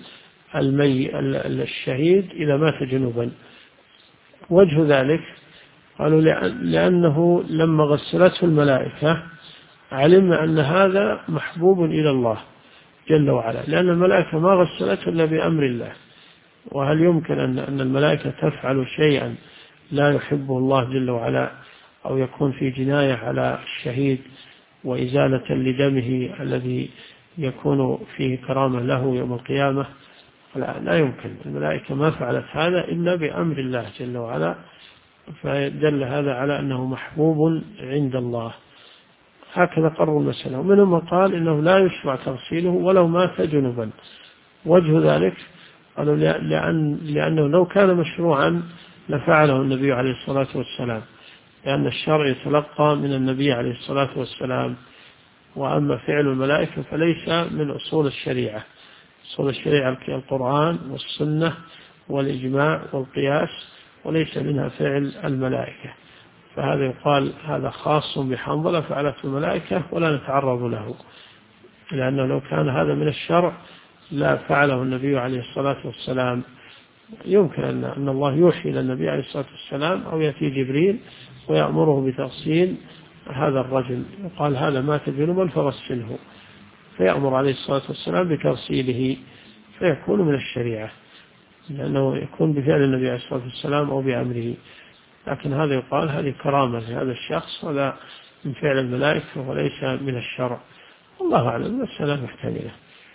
الشهيد إذا مات جنوبا. وجه ذلك قالوا لأنه لما غسلته الملائكة علمنا أن هذا محبوب إلى الله جل وعلا، لأن الملائكة ما غسلته إلا بأمر الله. وهل يمكن أن الملائكة تفعل شيئا لا يحبه الله جل وعلا، أو يكون في جناية على الشهيد وإزالة لدمه الذي يكون فيه كرامة له يوم القيامة؟ لا يمكن. الملائكة ما فعلت هذا إلا بأمر الله جل وعلا، فدل هذا على أنه محبوب عند الله. هكذا قرروا المسألة. ومنهم من قال إنه لا يشرع تغسيله ولو مات جنبا. وجه ذلك قالوا لأنه لو كان مشروعا لفعله النبي عليه الصلاة والسلام، لأن الشرع يتلقى من النبي عليه الصلاة والسلام، وأما فعل الملائكة فليس من أصول الشريعة. أصول الشريعة القرآن والسنة والإجماع والقياس، وليس منها فعل الملائكة. فهذا يقال هذا خاص بحنظلة فعلته الملائكة ولا نتعرض له، لأنه لو كان هذا من الشرع لا فعله النبي عليه الصلاة والسلام. يمكن أن الله يوحي إلى النبي عليه الصلاة والسلام أو يأتي جبريل ويأمره بتغسيل هذا الرجل، يقال هذا مات جنبا فغسله، فيأمر عليه الصلاة والسلام بتغسيله، فيكون من الشريعة، لأنه يكون بفعل النبي عليه الصلاة والسلام أو بأمره. لكن هذا يقال هذه كرامة لهذا الشخص، هذا من فعل الملائكة وليس من الشرع. الله أعلم، المسألة محتملة.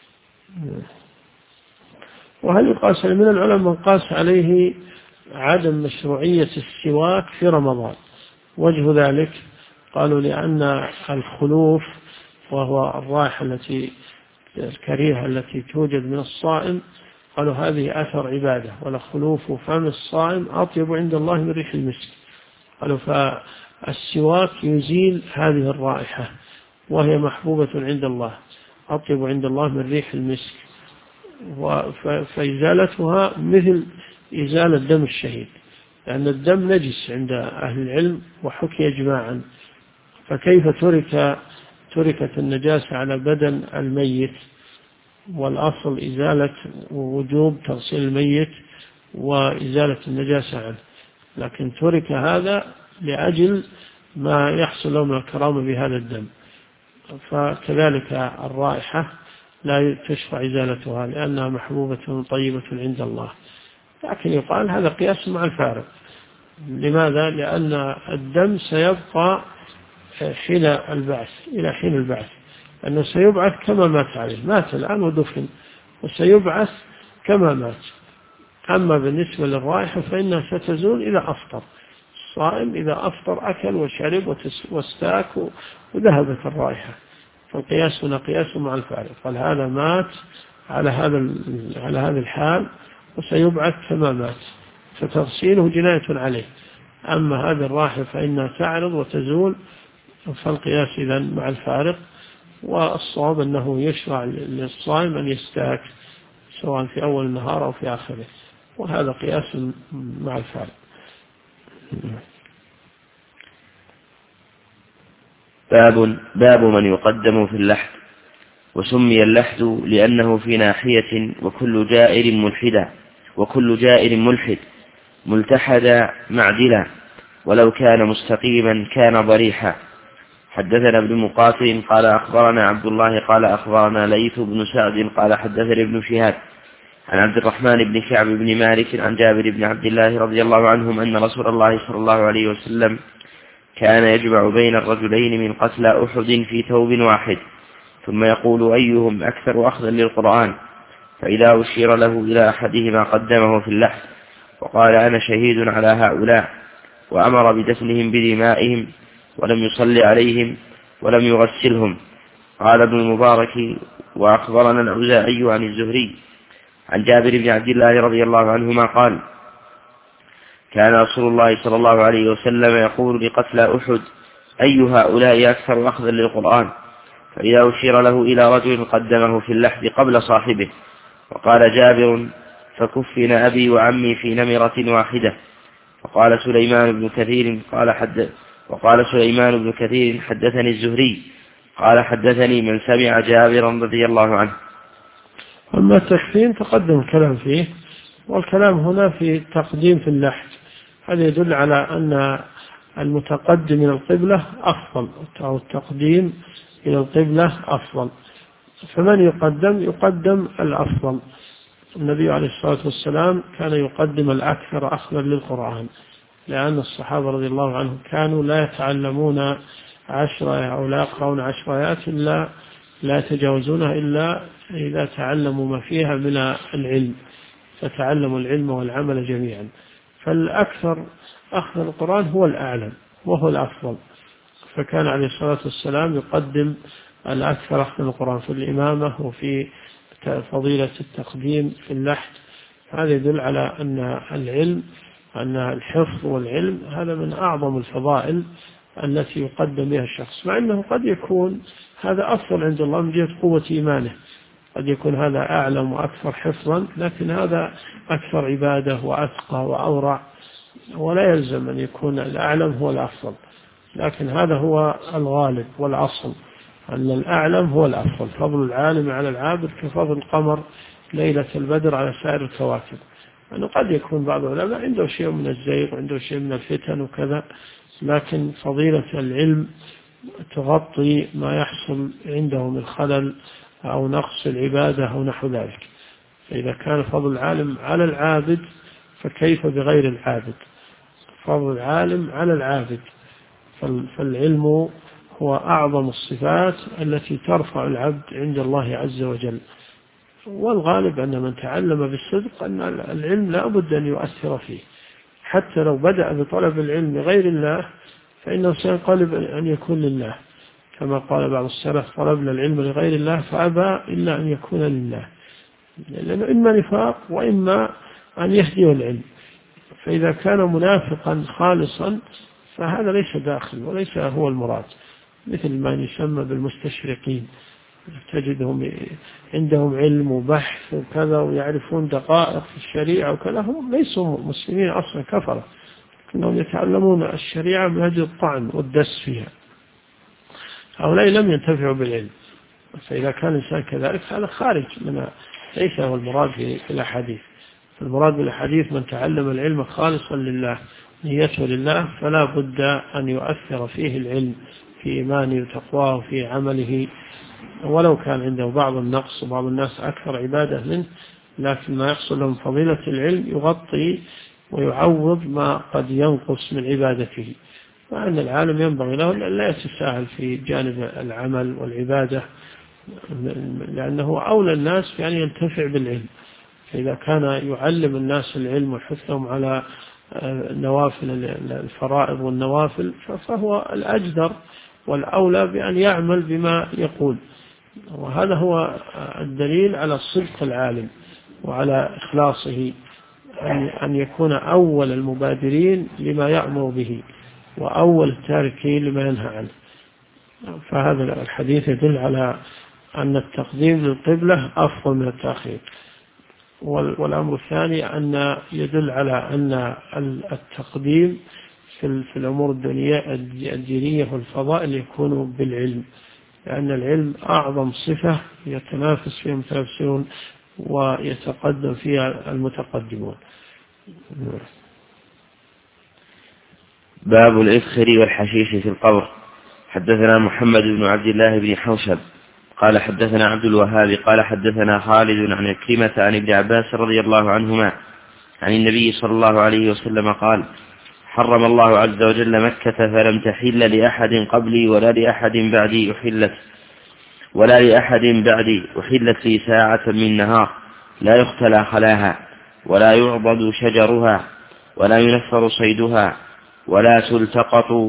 وهل يقاس؟ من العلماء من قاس عليه عدم مشروعية السواك في رمضان. وجه ذلك قالوا لأن الخلوف وهو الرائحة الكريهة التي توجد من الصائم، قالوا هذه أثر عبادة، ولخلوف فم الصائم أطيب عند الله من ريح المسك. قالوا فالسواك يزيل هذه الرائحة وهي محبوبة عند الله، أطيب عند الله من ريح المسك، فإزالتها مثل إزالة دم الشهيد، لأن الدم نجس عند أهل العلم وحكي إجماعا، فكيف تركت النجاسة على بدن الميت؟ والأصل إزالة وجوب تغسيل الميت وإزالة النجاسة عنه، لكن ترك هذا لأجل ما يحصل له من الكرامة بهذا الدم. فكذلك الرائحة لا تشرع إزالتها لأنها محبوبة طيبة عند الله. لكن يقال هذا قياس مع الفارق. لماذا؟ لأن الدم سيبقى حين البعث، إلى حين البعث، أنه سيبعث كما مات عليه، مات الآن ودفن وسيبعث كما مات. أما بالنسبة للرائحة فإنها ستزول إذا أفطر. الصائم إذا أفطر أكل وشرب واستاك وذهبت الرائحة، فالقياس هنا قياس مع الفارق. قال هذا مات على هذا الحال وسيبعث كما مات، فتغسيله جناية عليه. أما هذه الرائحة فإنها تعرض وتزول، فالقياس إذن مع الفارق. والصواب أنه يشرع للصائم أن يستاك سواء في أول النهار أو في آخره، وهذا قياس مع الفارق. باب من يقدم في اللحد. وسمي اللحد لأنه في ناحية، وكل جائر ملحد ملتحد معدلا، ولو كان مستقيما كان ضريحا. حدثنا ابن مقاتل قال أخبرنا عبد الله قال أخبرنا ليث بن سعد قال حدثني ابن شهاب عن عبد الرحمن بن كعب بن مالك عن جابر بن عبد الله رضي الله عنهم أن رسول الله صلى الله عليه وسلم كان يجمع بين الرجلين من قتلى أحد في ثوب واحد، ثم يقول أيهم أكثر أخذا للقرآن، فإذا أشير له إلى أحدهما قدمه في اللحد وقال أنا شهيد على هؤلاء، وأمر بدفنهم بدمائهم ولم يصلي عليهم ولم يغسلهم. قال ابن المبارك وأخبرنا الأوزاعي عن الزهري عن جابر بن عبد الله رضي الله عنهما قال: كان رسول الله صلى الله عليه وسلم يقول لقتلى أحد: أي هؤلاء أكثر أخذا للقرآن؟ فإذا أشير له إلى رجل قدمه في اللحد قبل صاحبه. وقال جابر: فكفن أبي وعمي في نمرة واحدة. وقال سليمان بن كثير حدثني الزهري قال حدثني من سمع جابرا رضي الله عنه. أما التكفين تقدم الكلام فيه، والكلام هنا في تقديم في اللحد. هذا يدل على أن المتقدم إلى القبلة أفضل، أو التقديم إلى القبلة أفضل. فمن يقدم الأفضل. النبي عليه الصلاة والسلام كان يقدم الأكثر أخذا للقرآن، لأن الصحابة رضي الله عنهم كانوا لا يتعلمون 10 أو لا يقرؤون 10 آيات إلا لا يتجاوزونها إلا إذا تعلموا ما فيها من العلم، فتعلموا العلم والعمل جميعا. فالأكثر أخذ القرآن هو الأعلم وهو الأفضل، فكان عليه الصلاة والسلام يقدم الأكثر أخذ القرآن في الإمامة وفي فضيلة التقديم في اللحد. هذا يدل على أن العلم، أن الحفظ والعلم هذا من أعظم الفضائل التي يقدم بها الشخص، مع أنه قد يكون هذا أفضل عند الله من جهة قوة إيمانه، قد يكون هذا أعلم وأكثر حفظا، لكن هذا أكثر عبادة وأتقى وأورع، ولا يلزم أن يكون الأعلم هو الأفضل، لكن هذا هو الغالب والأصل أن الأعلم هو الأفضل. فضل العالم على العابد كفضل القمر ليلة البدر على سائر الكواكب. أنه قد يكون بعض العلماء عنده شيء من الزيغ وعنده شيء من الفتن وكذا، لكن فضيلة العلم تغطي ما يحصل عنده من خلل أو نقص العبادة أو نحو ذلك. فإذا كان فضل العالم على العابد فكيف بغير العابد؟ فضل العالم على العابد. فالعلم هو أعظم الصفات التي ترفع العبد عند الله عز وجل، والغالب أن من تعلم بالصدق أن العلم لا بد أن يؤثر فيه، حتى لو بدأ بطلب العلم لغير الله فإنه سينقلب أن يكون لله، كما قال بعض السلف: طلبنا العلم لغير الله فأبى إلا أن يكون لله، لأنه إما نفاق وإما أن يهديه العلم. فإذا كان منافقا خالصا فهذا ليس داخل وليس هو المراد، مثل ما يسمى بالمستشرقين، تجدهم عندهم علم وبحث وكذا ويعرفون دقائق في الشريعة وكذا، هم ليسوا مسلمين أصلا، كفرة، لكنهم يتعلمون الشريعة من أجل الطعن والدس فيها. هؤلاء لم ينتفعوا بالعلم. فإذا كان الإنسان كذلك هذا خارج من، ليس هو المراد في الأحاديث. فالمراد بالأحاديث من تعلم العلم خالصا لله، نيته لله، فلا بد أن يؤثر فيه العلم في إيمانه وتقواه وفي عمله، ولو كان عنده بعض النقص وبعض الناس أكثر عبادة منه، لكن ما يحصل لهم فضيلة العلم يغطي ويعوض ما قد ينقص من عبادته. وأن العالم ينبغي له لا يتساهل في جانب العمل والعبادة، لأنه أولى الناس يعني ينتفع بالعلم. فإذا كان يعلم الناس العلم ويحثهم على نوافل الفرائض والنوافل فهو الأجدر والأولى بأن يعمل بما يقول. وهذا هو الدليل على صدق العالم وعلى إخلاصه، أن يكون أول المبادرين لما يأمر به وأول التاركين لما ينهى عنه. فهذا الحديث يدل على أن التقديم للقبلة أفضل من التأخير. والأمر الثاني أن يدل على أن التقديم في الأمور الدينية والفضائل يكون بالعلم، لأن العلم أعظم صفة يتنافس فيها المتنافسون ويتقدم فيها المتقدمون. باب الإذخر والحشيش في القبر. حدثنا محمد بن عبد الله بن حوشب قال حدثنا عبد الوهاب قال حدثنا خالد عن عكرمة عن ابن عباس رضي الله عنهما عن النبي صلى الله عليه وسلم قال: حرم الله عز وجل مكة فلم تحل لأحد قبلي ولا لأحد بعدي أحلت لي ساعة من نهار لا يختلى خلاها ولا يعضد شجرها ولا ينفر صيدها ولا تلتقط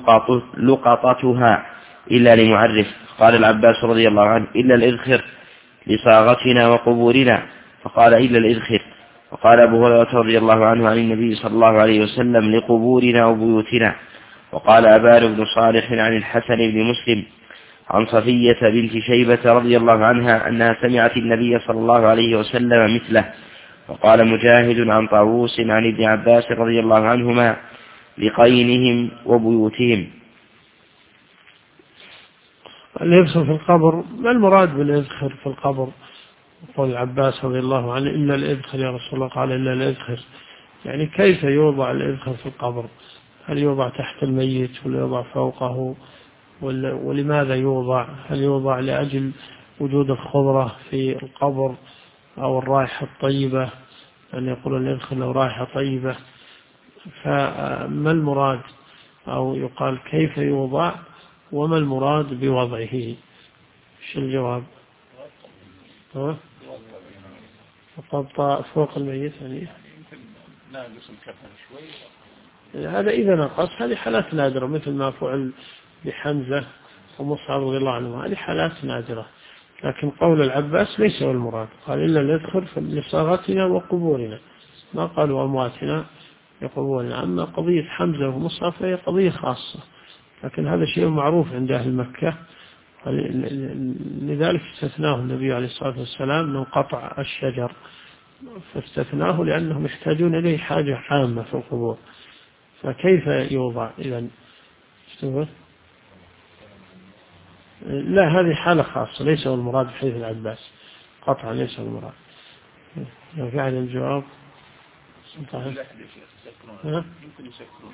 لقطتها إلا لمعرف. قال العباس رضي الله عنه: إلا الإذخر لصاغتنا وقبورنا، فقال إلا الإذخر. وقال أبو هريرة رضي الله عنه عن النبي صلى الله عليه وسلم لقبورنا وبيوتنا. وقال أبان بن صالح عن الحسن بن مسلم عن صفية بنت شيبة رضي الله عنها أنها سمعت النبي صلى الله عليه وسلم مثله. وقال مجاهد عن طاووس عن ابن عباس رضي الله عنهما لقينهم وبيوتهم. الإذخر في القبر، ما المراد بالإذخر في القبر؟ قال العباس رضي الله عنه إلا الإذخر يا رسول الله، قال إلا الإذخر، يعني كيف يوضع الإذخر في القبر؟ هل يوضع تحت الميت ولا يوضع فوقه؟ ولماذا يوضع؟ هل يوضع لأجل وجود الخضرة في القبر أو الرائحة الطيبة؟ أن يقول الإذخر له رائحة طيبة، فما المراد؟ أو يقال كيف يوضع وما المراد بوضعه؟ شو الجواب؟ فقط فوق الميت يعني ناقص الكفن شوي، هذا إذا نقص، هذه حالات نادرة مثل ما فعل بحمزة ومصعب رضي الله عنه، هذه حالات نادرة. لكن قول العباس ليس هو المراد، قال إلا ندخل لصاغتنا وقبورنا، ما قالوا أمواتنا يقبورنا. أما قضية حمزة ومصعب فهي قضية خاصة، لكن هذا شيء معروف عند أهل مكة، لذلك استثناه النبي عليه الصلاة والسلام من قطع الشجر، فاستثناه لأنهم يحتاجون إليه حاجة عامة في القبور. فكيف يوضع إذن؟ لا، هذه حالة خاصة، ليس هو المراد بحديث العباس قطعا، ليس هو المراد. فعل الجواب يمكن يسكرون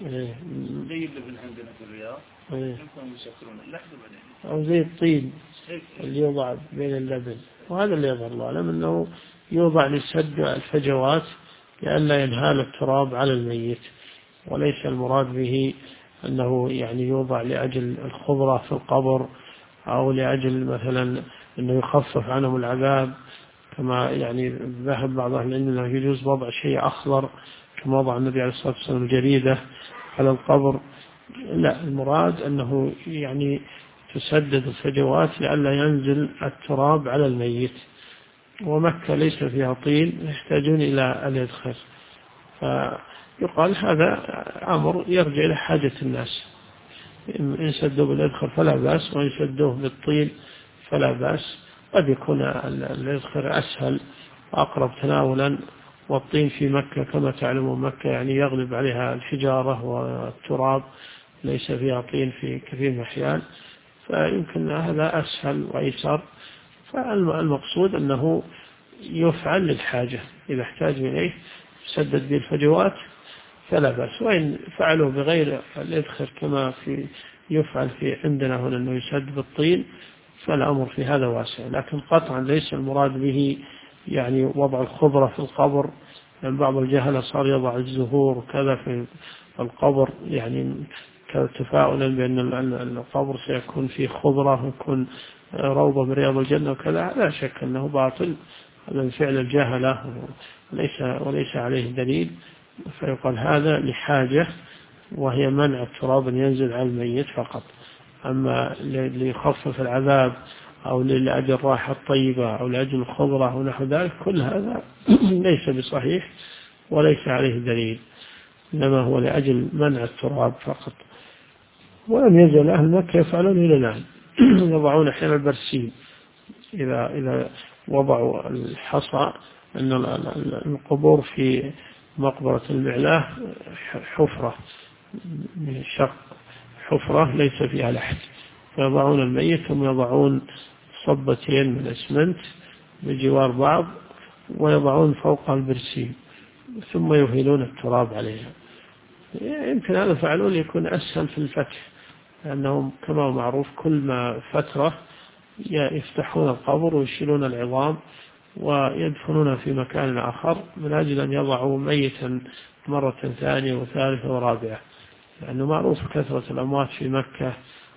زي اللي عندنا في الرياض، يمكن يسكرون اللحد بعدين، أو زي الطين اللي يوضع بين اللبن، وهذا اللي يظهر الله أعلم أنه يوضع لسد الفجوات لئلا ينهال التراب على الميت، وليس المراد به أنه يعني يوضع لأجل الخضرة في القبر أو لأجل مثلا أنه يخفف عنهم العذاب، كما يعني ذهب بعض أهل العلم أنه يجوز وضع شيء أخضر كما وضع النبي عليه الصلاة والسلام الجريدة على القبر. لا، المراد أنه يعني تسدد الفجوات لئلا ينزل التراب على الميت، ومكة ليس فيها طين يحتاجون إلى الإدخال، فيقال هذا أمر يرجع إلى حاجة الناس، إن سدوا بالإدخال فلا بأس، وإن سدوه بالطين فلا بأس. قد يكون الإدخال أسهل وأقرب تناولا، والطين في مكة كما تعلمون مكة يعني يغلب عليها الحجارة والتراب، ليس فيها طين في كثير من الأحيان، فيمكن هذا أسهل وأيسر. فالمقصود أنه يفعل للحاجة، إذا احتاج إليه يسدد به الفجوات فلا بأس، وإن فعلوا بغير الإدخر كما يفعل في عندنا هنا أنه يسد بالطين فالأمر في هذا واسع. لكن قطعا ليس المراد به يعني وضع الخضرة في القبر، لأن بعض الجهلة صار يضع الزهور وكذا في القبر، يعني تفاؤلا بأن القبر سيكون فيه خضرة ويكون روضة من رياض الجنة وكذا، لا شك أنه باطل، هذا من فعل الجاهلة وليس عليه دليل. فيقال هذا لحاجة وهي منع التراب أن ينزل على الميت فقط، أما ليخفف العذاب أو لأجل الراحة الطيبة أو لأجل الخضرة ونحو ذلك، كل هذا ليس بصحيح وليس عليه دليل، إنما هو لأجل منع التراب فقط. ولم يزل أهل مكة يفعلون إلى الآن يضعون أحيانا البرسيم، إذا وضعوا الحصى، أن القبور في مقبرة المعلاه حفرة من شق، حفرة ليس فيها لحد، فيضعون الميت ثم يضعون صبتين من الإسمنت بجوار بعض ويضعون فوق البرسيم ثم يهيلون التراب عليها. يمكن هذا فعلون يكون أسهل في الفتح، لأنهم كما هو معروف كل ما فترة يفتحون القبر ويشيلون العظام ويدفنون في مكان آخر من أجل أن يضعوا ميتا مرة ثانية وثالثة ورابعة، لأنه معروف كثرة الأموات في مكة،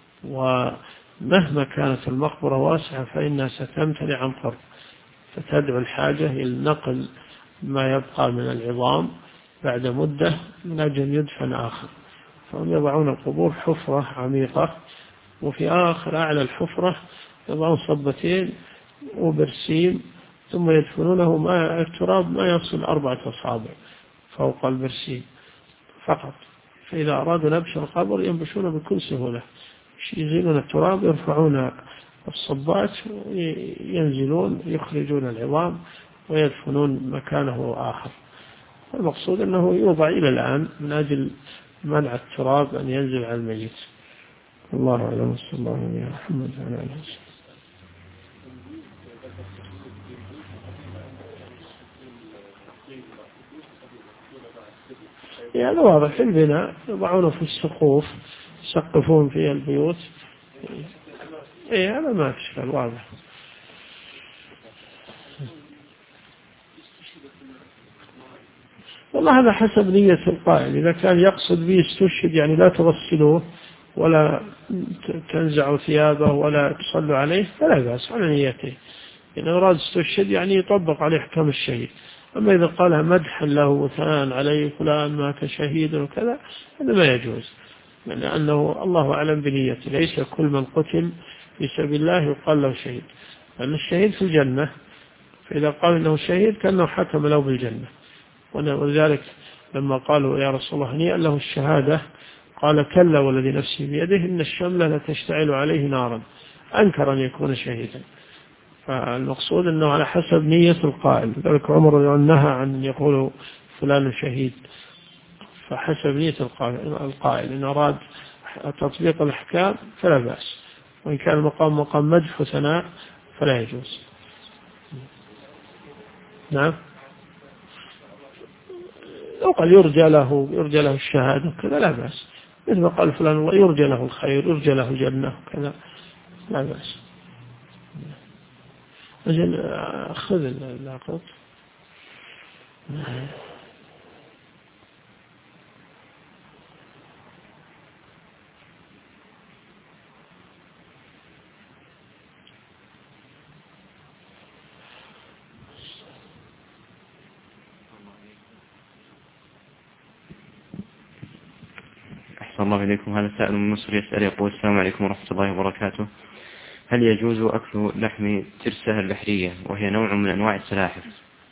ومهما كانت المقبرة واسعة فإنها ستمتلئ عن قرب، فتدعو الحاجة إلى نقل ما يبقى من العظام بعد مدة من أجل يدفن آخر، فهم يضعون القبور حفرة عميقة، وفي آخر أعلى الحفرة يضعون صبتين وبرسيم، ثم يدفنونه التراب ما يصل 4 أصابع فوق البرسيم فقط. فإذا أرادوا نبش القبر ينبشون بكل سهولة، يزيلون التراب، يرفعون الصبات، ينزلون يخرجون العظام ويدفنون مكانه آخر. المقصود أنه يوضع إلى الآن من أجل منع التراب أن ينزل على الميت. الله أعلم. صلى الله عليه محمد وعلى آله وسلم. يعني واضح في البناء يضعونه في السقوف، يسقفون فيها البيوت. هذا ما أشكال، واضح. والله هذا حسب نية القائل. إذا كان يقصد به استشهد يعني لا تغسلوه ولا تنزعوا ثيابه ولا تصلوا عليه فلا بأس على نيته. إن أراد استشهد يعني يطبق عليه أحكام الشهيد. أما إذا قالها مدحا له وثناء عليه فلان مات شهيدا وكذا هذا ما يجوز، لأنه الله أعلم بنيته. ليس كل من قتل في سبيل الله يقال له شهيد، لأن الشهيد في الجنة، فإذا قال إنه شهيد كأنه حكم له بالجنة. ولذلك لما قالوا يا رسول الله هنيئا له الشهادة قال كلا والذي نفسي بيده إن الشملة لتشتعل عليه نارا، أنكر أن يكون شهيدا. فالمقصود أنه على حسب نية القائل. ذلك عمر نهى عن يقول فلان شهيد، فحسب نية القائل. إن أراد تطبيق الأحكام فلا بأس، وإن كان مقام مدح وثناء فلا يجوز. نعم. لو قال يرجى له الشهادة كذا لا بأس، مثل ما قال فلان الله يرجى له الخير يرجى له الجنة كذا لا بأس. أجل أخذ العقد. أحسن الله إليكم. هذا سائل من مصر يسأل يقول السلام عليكم ورحمة الله وبركاته، هل يجوز أكل لحم ترسة البحرية وهي نوع من أنواع السلاحف؟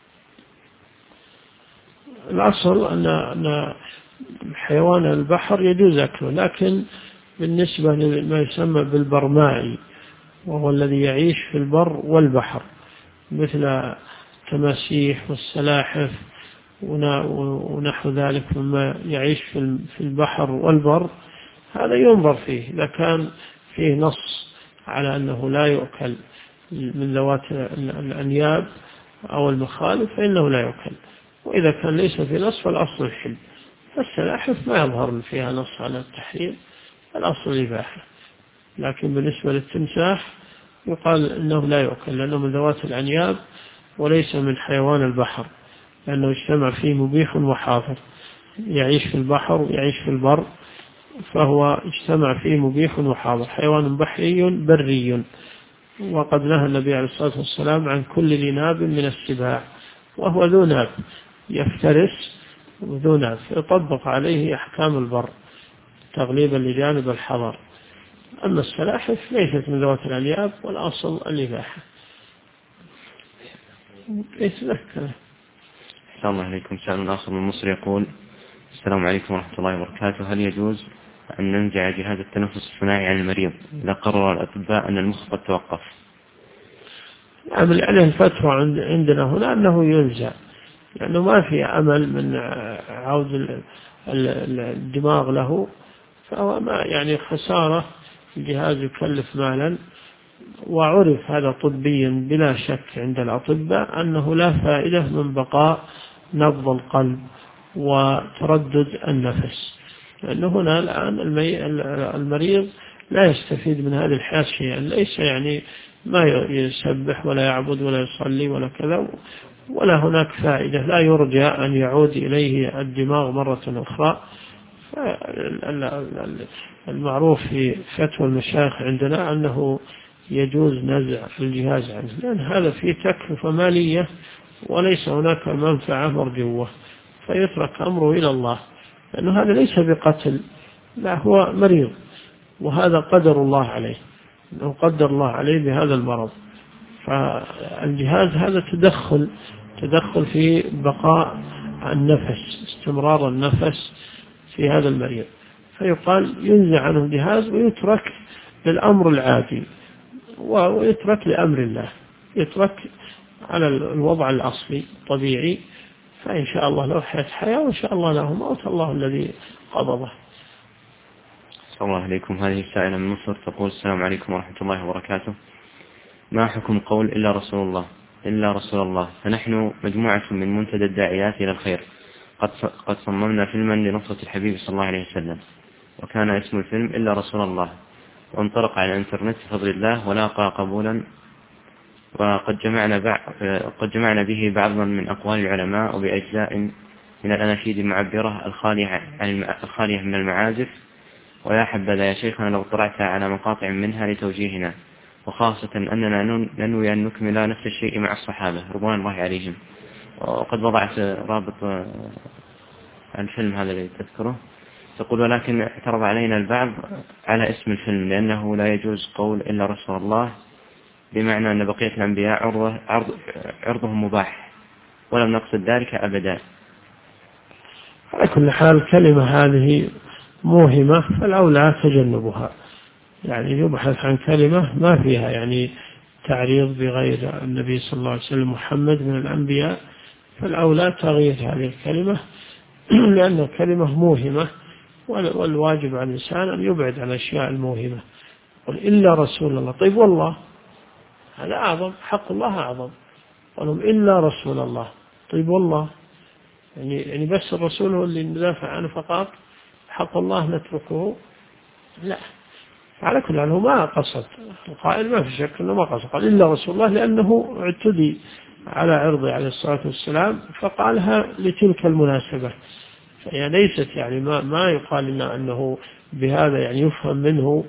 الأصل أن حيوان البحر يجوز أكله، لكن بالنسبة لما يسمى بالبرمائي وهو الذي يعيش في البر والبحر مثل التماسيح والسلاحف ونحو ذلك مما يعيش في البحر والبر، هذا ينظر فيه. إذا كان فيه نص على أنه لا يؤكل من ذوات الأنياب أو المخالف فإنه لا يؤكل، وإذا كان ليس في نص فالأصل الحل. فالسلاحف ما يظهر فيها نص على التحريم، الأصل الإباحة. لكن بالنسبة للتمساح يقال أنه لا يؤكل لأنه من ذوات الأنياب وليس من حيوان البحر، لأنه اجتمع فيه مبيح وحاضر، يعيش في البحر ويعيش في البر، فهو اجتمع فيه مبيح وحاضر، حيوان بحري بري. وقد نهى النبي عليه الصلاة والسلام عن كل ذي ناب من السباع، وهو ذو ناب يفترس وذو ناب، يطبق عليه أحكام البر تغليبا لجانب الحضر. أما السلاحف ليست من ذوات الأنياب والأصل الإباحة. يتذكر. أحسن الله عليكم. سؤال آخر من مصر يقول السلام عليكم ورحمة الله وبركاته، هل يجوز أن ننزع جهاز التنفس الصناعي عن المريض إذا قرر الأطباء أن المخ قد توقف؟ عمل عليه الفتوى عندنا هنا أنه ينزع، لأنه ما في أمل من عود الدماغ له، فهو ما يعني خسارة. الجهاز يكلف مالا، وعرف هذا طبيا بلا شك عند الأطباء أنه لا فائدة من بقاء نبض القلب وتردد النفس، لأنه هنا الآن المريض لا يستفيد من هذه الحياة شيئا، ليس يعني ما يسبح ولا يعبد ولا يصلي ولا كذا، ولا هناك فائدة، لا يرجى أن يعود إليه الدماغ مرة أخرى. المعروف في فتوى المشايخ عندنا أنه يجوز نزع الجهاز عنه، لأن هذا فيه تكلفة مالية وليس هناك منفعة مرجوة، فيترك أمره إلى الله، لأنه هذا ليس بقتل، لا هو مريض، وهذا قدر الله عليه، أنه قدر الله عليه بهذا المرض، فالجهاز هذا تدخل في بقاء النفس، استمرار النفس في هذا المريض، فيقال ينزع عنه الجهاز ويترك للأمر العادي ويترك لأمر الله، يترك على الوضع الأصلي طبيعي، فإن شاء الله له حياة وإن شاء الله له موت، الله الذي قبضه. صلى الله عليكم. هذه السائلة من مصر تقول: السلام عليكم ورحمة الله وبركاته، ما حكم قول إلا رسول الله إلا رسول الله؟ فنحن مجموعة من منتدى الداعيات إلى الخير قد صممنا فيلما لنصرة الحبيب صلى الله عليه وسلم، وكان اسم الفيلم إلا رسول الله، وانطلق على الانترنت بفضل الله ولاقى قبولا، وقد جمعنا به بعضا من أقوال العلماء وبأجزاء من الأناشيد المعبرة الخالية من المعازف، ويا حبذا يا شيخنا لو اطلعت على مقاطع منها لتوجيهنا، وخاصة أننا ننوي أن نكمل نفس الشيء مع الصحابة رضوان الله عليهم. وقد وضعت رابط الفيلم هذا الذي تذكره. تقول: ولكن اعترض علينا البعض على اسم الفيلم لأنه لا يجوز قول إلا رسول الله، بمعنى أن بقية الأنبياء عرضهم مباح، ولم نقصد ذلك أبدا. على كل حال الكلمة هذه موهمة، فالأولى تجنبها، يعني يبحث عن كلمة ما فيها يعني تعريض بغير النبي صلى الله عليه وسلم محمد من الأنبياء، فالأولى تغيير هذه الكلمة لأن الكلمة موهمة، والواجب على الإنسان أن يبعد عن الأشياء الموهمة. قل إلا رسول الله، طيب والله هذا أعظم، حق الله أعظم، قالوا إلا رسول الله، طيب والله يعني بس الرسول هو اللي ندافع عنه فقط، حق الله نتركه؟ لا. على كل حال هو ما قصد، القائل ما في شك أنه ما قصد، قال إلا رسول الله لأنه اعتدي على عرضه عليه الصلاة والسلام فقالها لتلك المناسبة، فهي ليست يعني ما يقال لنا أنه بهذا يعني يفهم منه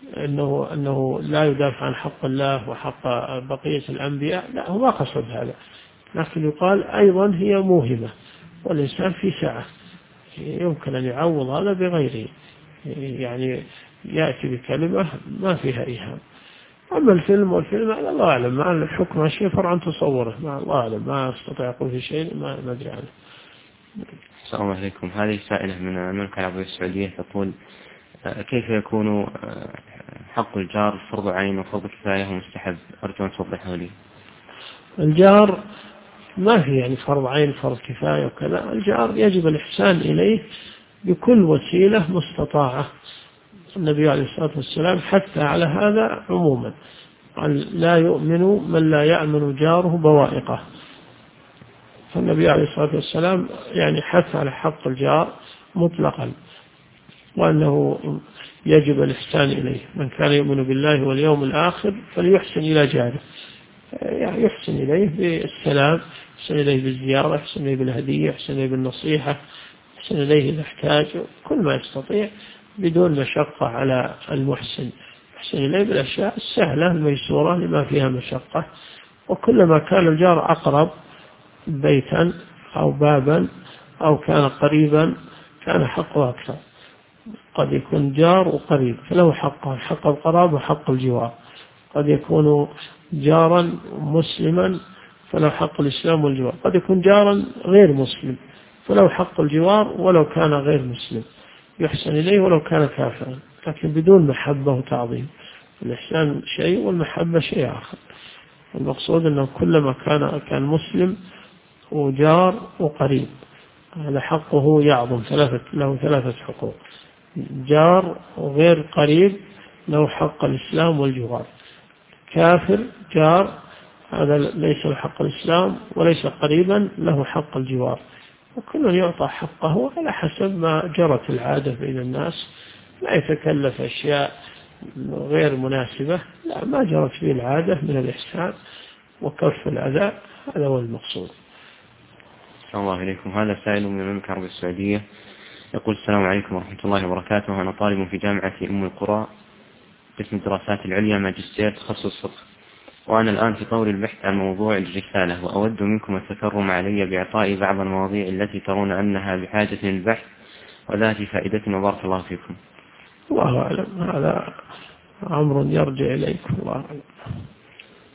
أنه لا يدافع عن حق الله وحق بقية الأنبياء، لا، هو ما قصد هذا، لكن يقال أيضا هي موهمة، والإنسان في سعة يمكن أن يعوض هذا بغيره، يعني يأتي بكلمة ما فيها إيهام. أما الفيلم هذا الله أعلم، ما الحكم شيء فرع عن تصوره، ما الله أعلم، ما أستطيع أقول في شيء ما أدري عنه. السلام عليكم. هذه سائلة من المملكة العربية السعودية تقول: كيف يكون حق الجار فرض عين وفرض كفاية ومستحب؟ أرجو أن توضحه لي. الجار ما في يعني فرض عين فرض كفاية وكذا، الجار يجب الإحسان إليه بكل وسيلة مستطاعة. النبي عليه الصلاة والسلام حتى على هذا عموما، قال: لا يؤمن من لا يأمن جاره بوائقه. فالنبي عليه الصلاة والسلام يعني حث على حق الجار مطلقا، وأنه يجب الإحسان إليه، من كان يؤمن بالله واليوم الآخر فليحسن إلى جاره، يعني يحسن إليه بالسلام، يحسن إليه بالزيارة، يحسن إليه بالهدية، يحسن إليه بالنصيحة، يحسن إليه إذا احتاج، كل ما يستطيع بدون مشقة على المحسن، يحسن إليه بالأشياء السهلة الميسورة لما فيها مشقة. وكلما كان الجار أقرب بيتا أو بابا أو كان قريبا كان حقه أكثر. قد يكون جار وقريب فله حقه، حق القرابة وحق الجوار. قد يكون جارا مسلما فله حق الإسلام والجوار. قد يكون جارا غير مسلم فله حق الجوار ولو كان غير مسلم، يحسن إليه ولو كان كافرا، لكن بدون محبة وتعظيم. الإحسان شيء والمحبة شيء آخر. المقصود أنه كلما كان مسلم وجار وقريب هذا حقه يعظم، له ثلاثة حقوق: جار وغير قريب له حق الإسلام والجوار، كافر جار هذا ليس له حق الإسلام وليس قريبا له حق الجوار. وكل يعطى حقه على حسب ما جرت العادة بين الناس، لا يتكلف أشياء غير مناسبة، لا، ما جرت فيه العادة من الإحسان وكف الأذى، هذا هو المقصود. السلام الله عليكم. هذا سائل من المملكة العربية السعودية يقول: السلام عليكم ورحمة الله وبركاته، أنا طالب في جامعة أم القرى قسم الدراسات العليا ماجستير تخصص فقه، وأنا الآن في طور البحث عن موضوع الرسالة، وأود منكم التكرم علي بإعطائي بعض المواضيع التي ترون أنها بحاجة للبحث وذات فائدة، وبارك الله فيكم. الله أعلم، هذا أمر يرجع إليكم، الله أعلم.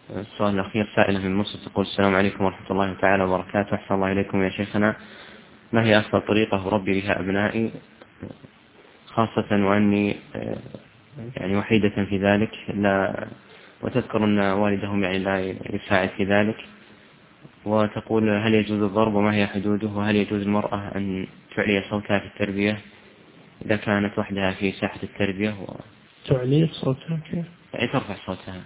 السؤال الأخير سائلة من مصر تقول: السلام عليكم ورحمة الله تعالى وبركاته. أحسن الله إليكم يا شيخنا، ما هي أفضل طريقة أربي بها أبنائي، خاصة وأني يعني وحيدة في ذلك، لا وتذكر أن والدهم يعني لا يساعد في ذلك، وتقول: هل يجوز الضرب وما هي حدوده، وهل يجوز المرأة أن تعلي صوتها في التربية إذا كانت وحدها في ساحة التربية تعلي صوتها كيف؟ يعني ترفع صوتها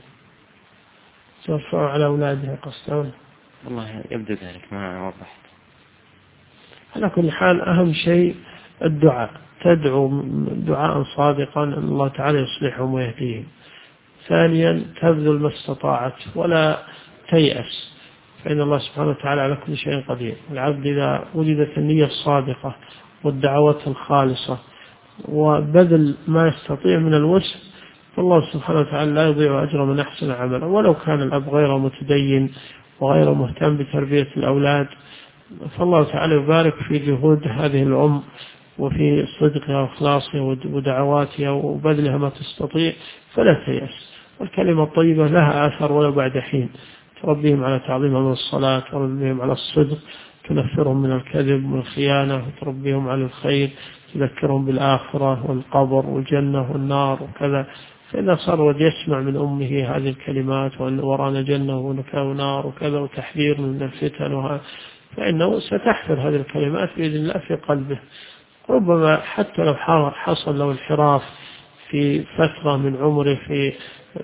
ترفع على أولادها قصدهم؟ والله يبدو ذلك، ما وضحت. على كل حال أهم شيء الدعاء، تدعو دعاء صادقا أن الله تعالى يصلحهم ويهديهم. ثانيا تبذل ما استطاعت ولا تيأس، فإن الله سبحانه وتعالى على كل شيء قدير. العبد إذا وجدت النية الصادقة والدعوات الخالصة وبذل ما يستطيع من الوسع، فالله سبحانه وتعالى لا يضيع أجر من أحسن عملا، ولو كان الأب غير متدين وغير مهتم بتربية الأولاد، فالله تعالى يبارك في جهود هذه الأم وفي صدقها وإخلاصها ودعواتها وبذلها ما تستطيع، فلا تيأس. والكلمة الطيبة لها آثر ولو بعد حين، تربيهم على تعظيم من الصلاة، تربيهم على الصدق، تنفرهم من الكذب والخيانة، وتربيهم على الخير، تذكرهم بالآخرة والقبر والجنة والنار وكذا. فإذا صار ود يسمع من أمه هذه الكلمات وأن ورانا جنة ونكاو نار وكذا وتحذير من الفتن فإنه ستحفر هذه الكلمات بإذن الله في قلبه. ربما حتى لو حصل له انحراف في فترة من عمره في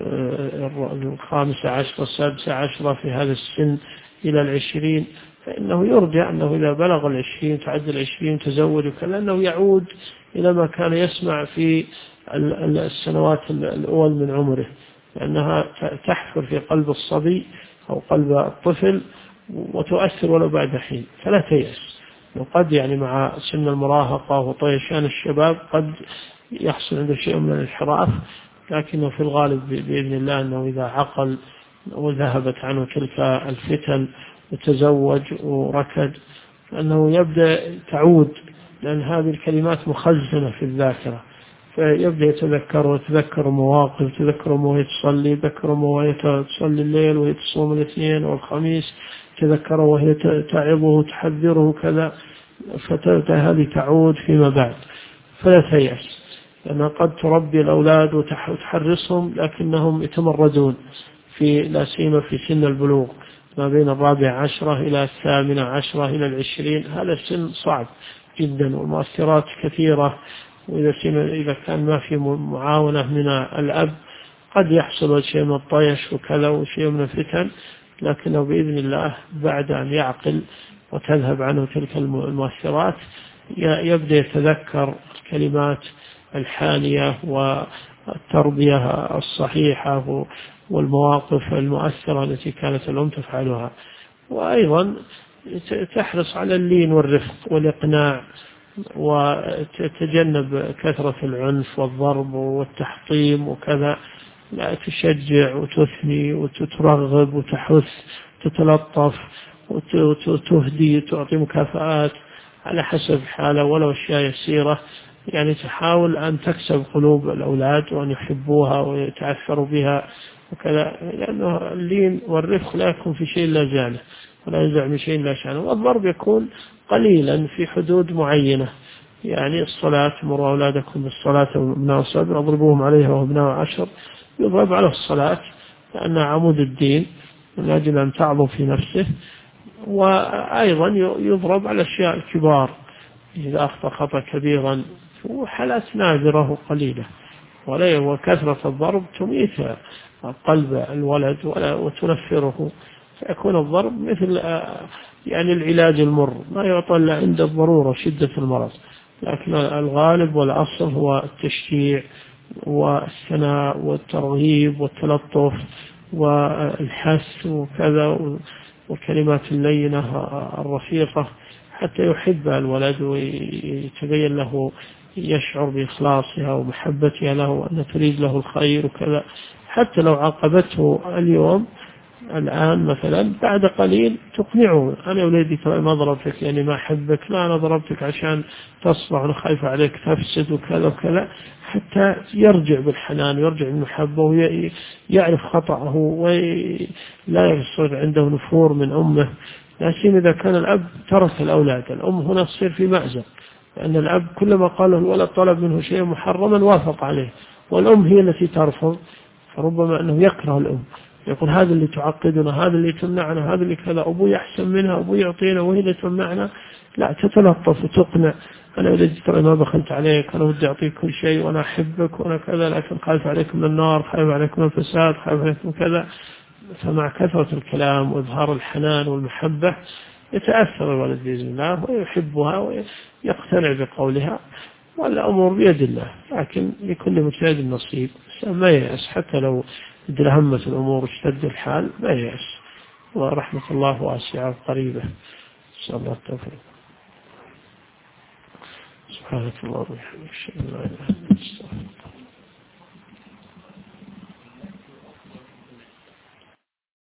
15 16 في هذا السن إلى 20، فإنه يرجع أنه إذا بلغ 20 تعدى 20 تزوج وكذا أنه يعود إلى ما كان يسمع في السنوات الأول من عمره، لأنها تحفر في قلب الصبي أو قلب الطفل وتؤثر ولو بعد حين. فلا تيأس، وقد يعني مع سن المراهقة وطيشان الشباب قد يحصل عنده شيء من الانحراف، لكنه في الغالب بإذن الله أنه إذا عقل وذهبت عنه تلك الفتن وتزوج وركد أنه يبدأ تعود، لأن هذه الكلمات مخزنة في الذاكرة، فيبدأ يتذكر مواقف، يتذكر وهي تصلي، يتذكر وهي تصلي الليل وهي تصوم الاثنين والخميس، تذكره وهي تعظه وتحذره كذا، هذه تعود فيما بعد. فلا تيأس، لأن قد تربي الأولاد وتحرصهم لكنهم يتمردون لا سيما في سن البلوغ ما بين 14 إلى 18 إلى 20. هذا السن صعب جدا والمؤثرات كثيرة، وإذا كان ما في معاونة من الأب قد يحصل شيء من الطيش وكذا وشيء من الفتن، لكنه بإذن الله بعد أن يعقل وتذهب عنه تلك المؤثرات يبدأ يتذكر الكلمات الحانية والتربية الصحيحة والمواقف المؤثرة التي كانت الأم تفعلها. وأيضا تحرص على اللين والرفق والإقناع، وتتجنب كثرة العنف والضرب والتحطيم وكذا، لا تشجع وتثني وتترغب وتحث، تتلطف وتهدي، تعطي مكافآت على حسب حاله ولو أشياء يسيرة، يعني تحاول أن تكسب قلوب الأولاد وأن يحبوها ويتأثروا بها وكذا، لأنه اللين والرفق لا يكون في شيء لا زانه ولا ينزع من شيء لا شانه. والضرب يكون قليلا في حدود معينة، يعني الصلاة: مروا أولادكم بالصلاة وابناء الصبر اضربوهم عليها وابناء 10. يضرب على الصلاة لأنها عمود الدين من أجل أن تعظم في نفسه، وأيضا يضرب على الأشياء الكبار إذا أخطأ خطأ كبيرا، وحالات نادرة وقليلة. وكثرة الضرب تميت قلب الولد وتنفره، فيكون الضرب مثل يعني العلاج المر، ما يعطى إلا عند الضرورة شدة المرض، لكن الغالب والأصل هو التشجيع والثناء والترغيب والتلطف والحث وكذا، والكلمات اللينة الرفيقة حتى يحب الولد ويتبين له، يشعر بإخلاصها ومحبتها له وأن تريد له الخير وكذا. حتى لو عاقبته اليوم الآن مثلا بعد قليل تقنعه، أنا ولدي ترى ما ضربتك يعني ما أحبك، لا أنا ضربتك عشان تصبح، أنا خايف عليك تفسد وكذا وكذا، حتى يرجع بالحنان ويرجع بالمحبة ويعرف خطأه ولا يصير عنده نفور من أمه. لكن إذا كان الأب ترك الأولاد، الأم هنا تصير في مأزق، لأن الأب كلما قال له الولد طلب منه شيء محرما وافق عليه، والأم هي التي ترفض، فربما أنه يكره الأم، يقول هذا اللي تعقدنا، هذا اللي تمنعنا، هذا اللي كذا، أبوي أحسن منها، أبوي يعطينا وهي اللي تمنعنا. لا، تتلطف وتقنع، أنا ولدي ترى ما بخلت عليك، أنا ودي أعطيك كل شيء وأنا أحبك وأنا كذا، لكن خايف عليكم من النار، خايف عليكم من الفساد، خايف عليكم كذا. فمع كثرة الكلام وإظهار الحنان والمحبة يتأثر الولد بإذن الله ويحبها ويقتنع بقولها، والأمور بيد الله، لكن لكل مجتهد نصيب. ما ييأس حتى لو ادلهمت الأمور واشتد الحال، ما ييأس، ورحمة الله واسعة قريبة. نسأل الله التوفيق. سبحانك اللهم وبحمدك، أشهد أن لا إله إلا أنت، أستغفرك.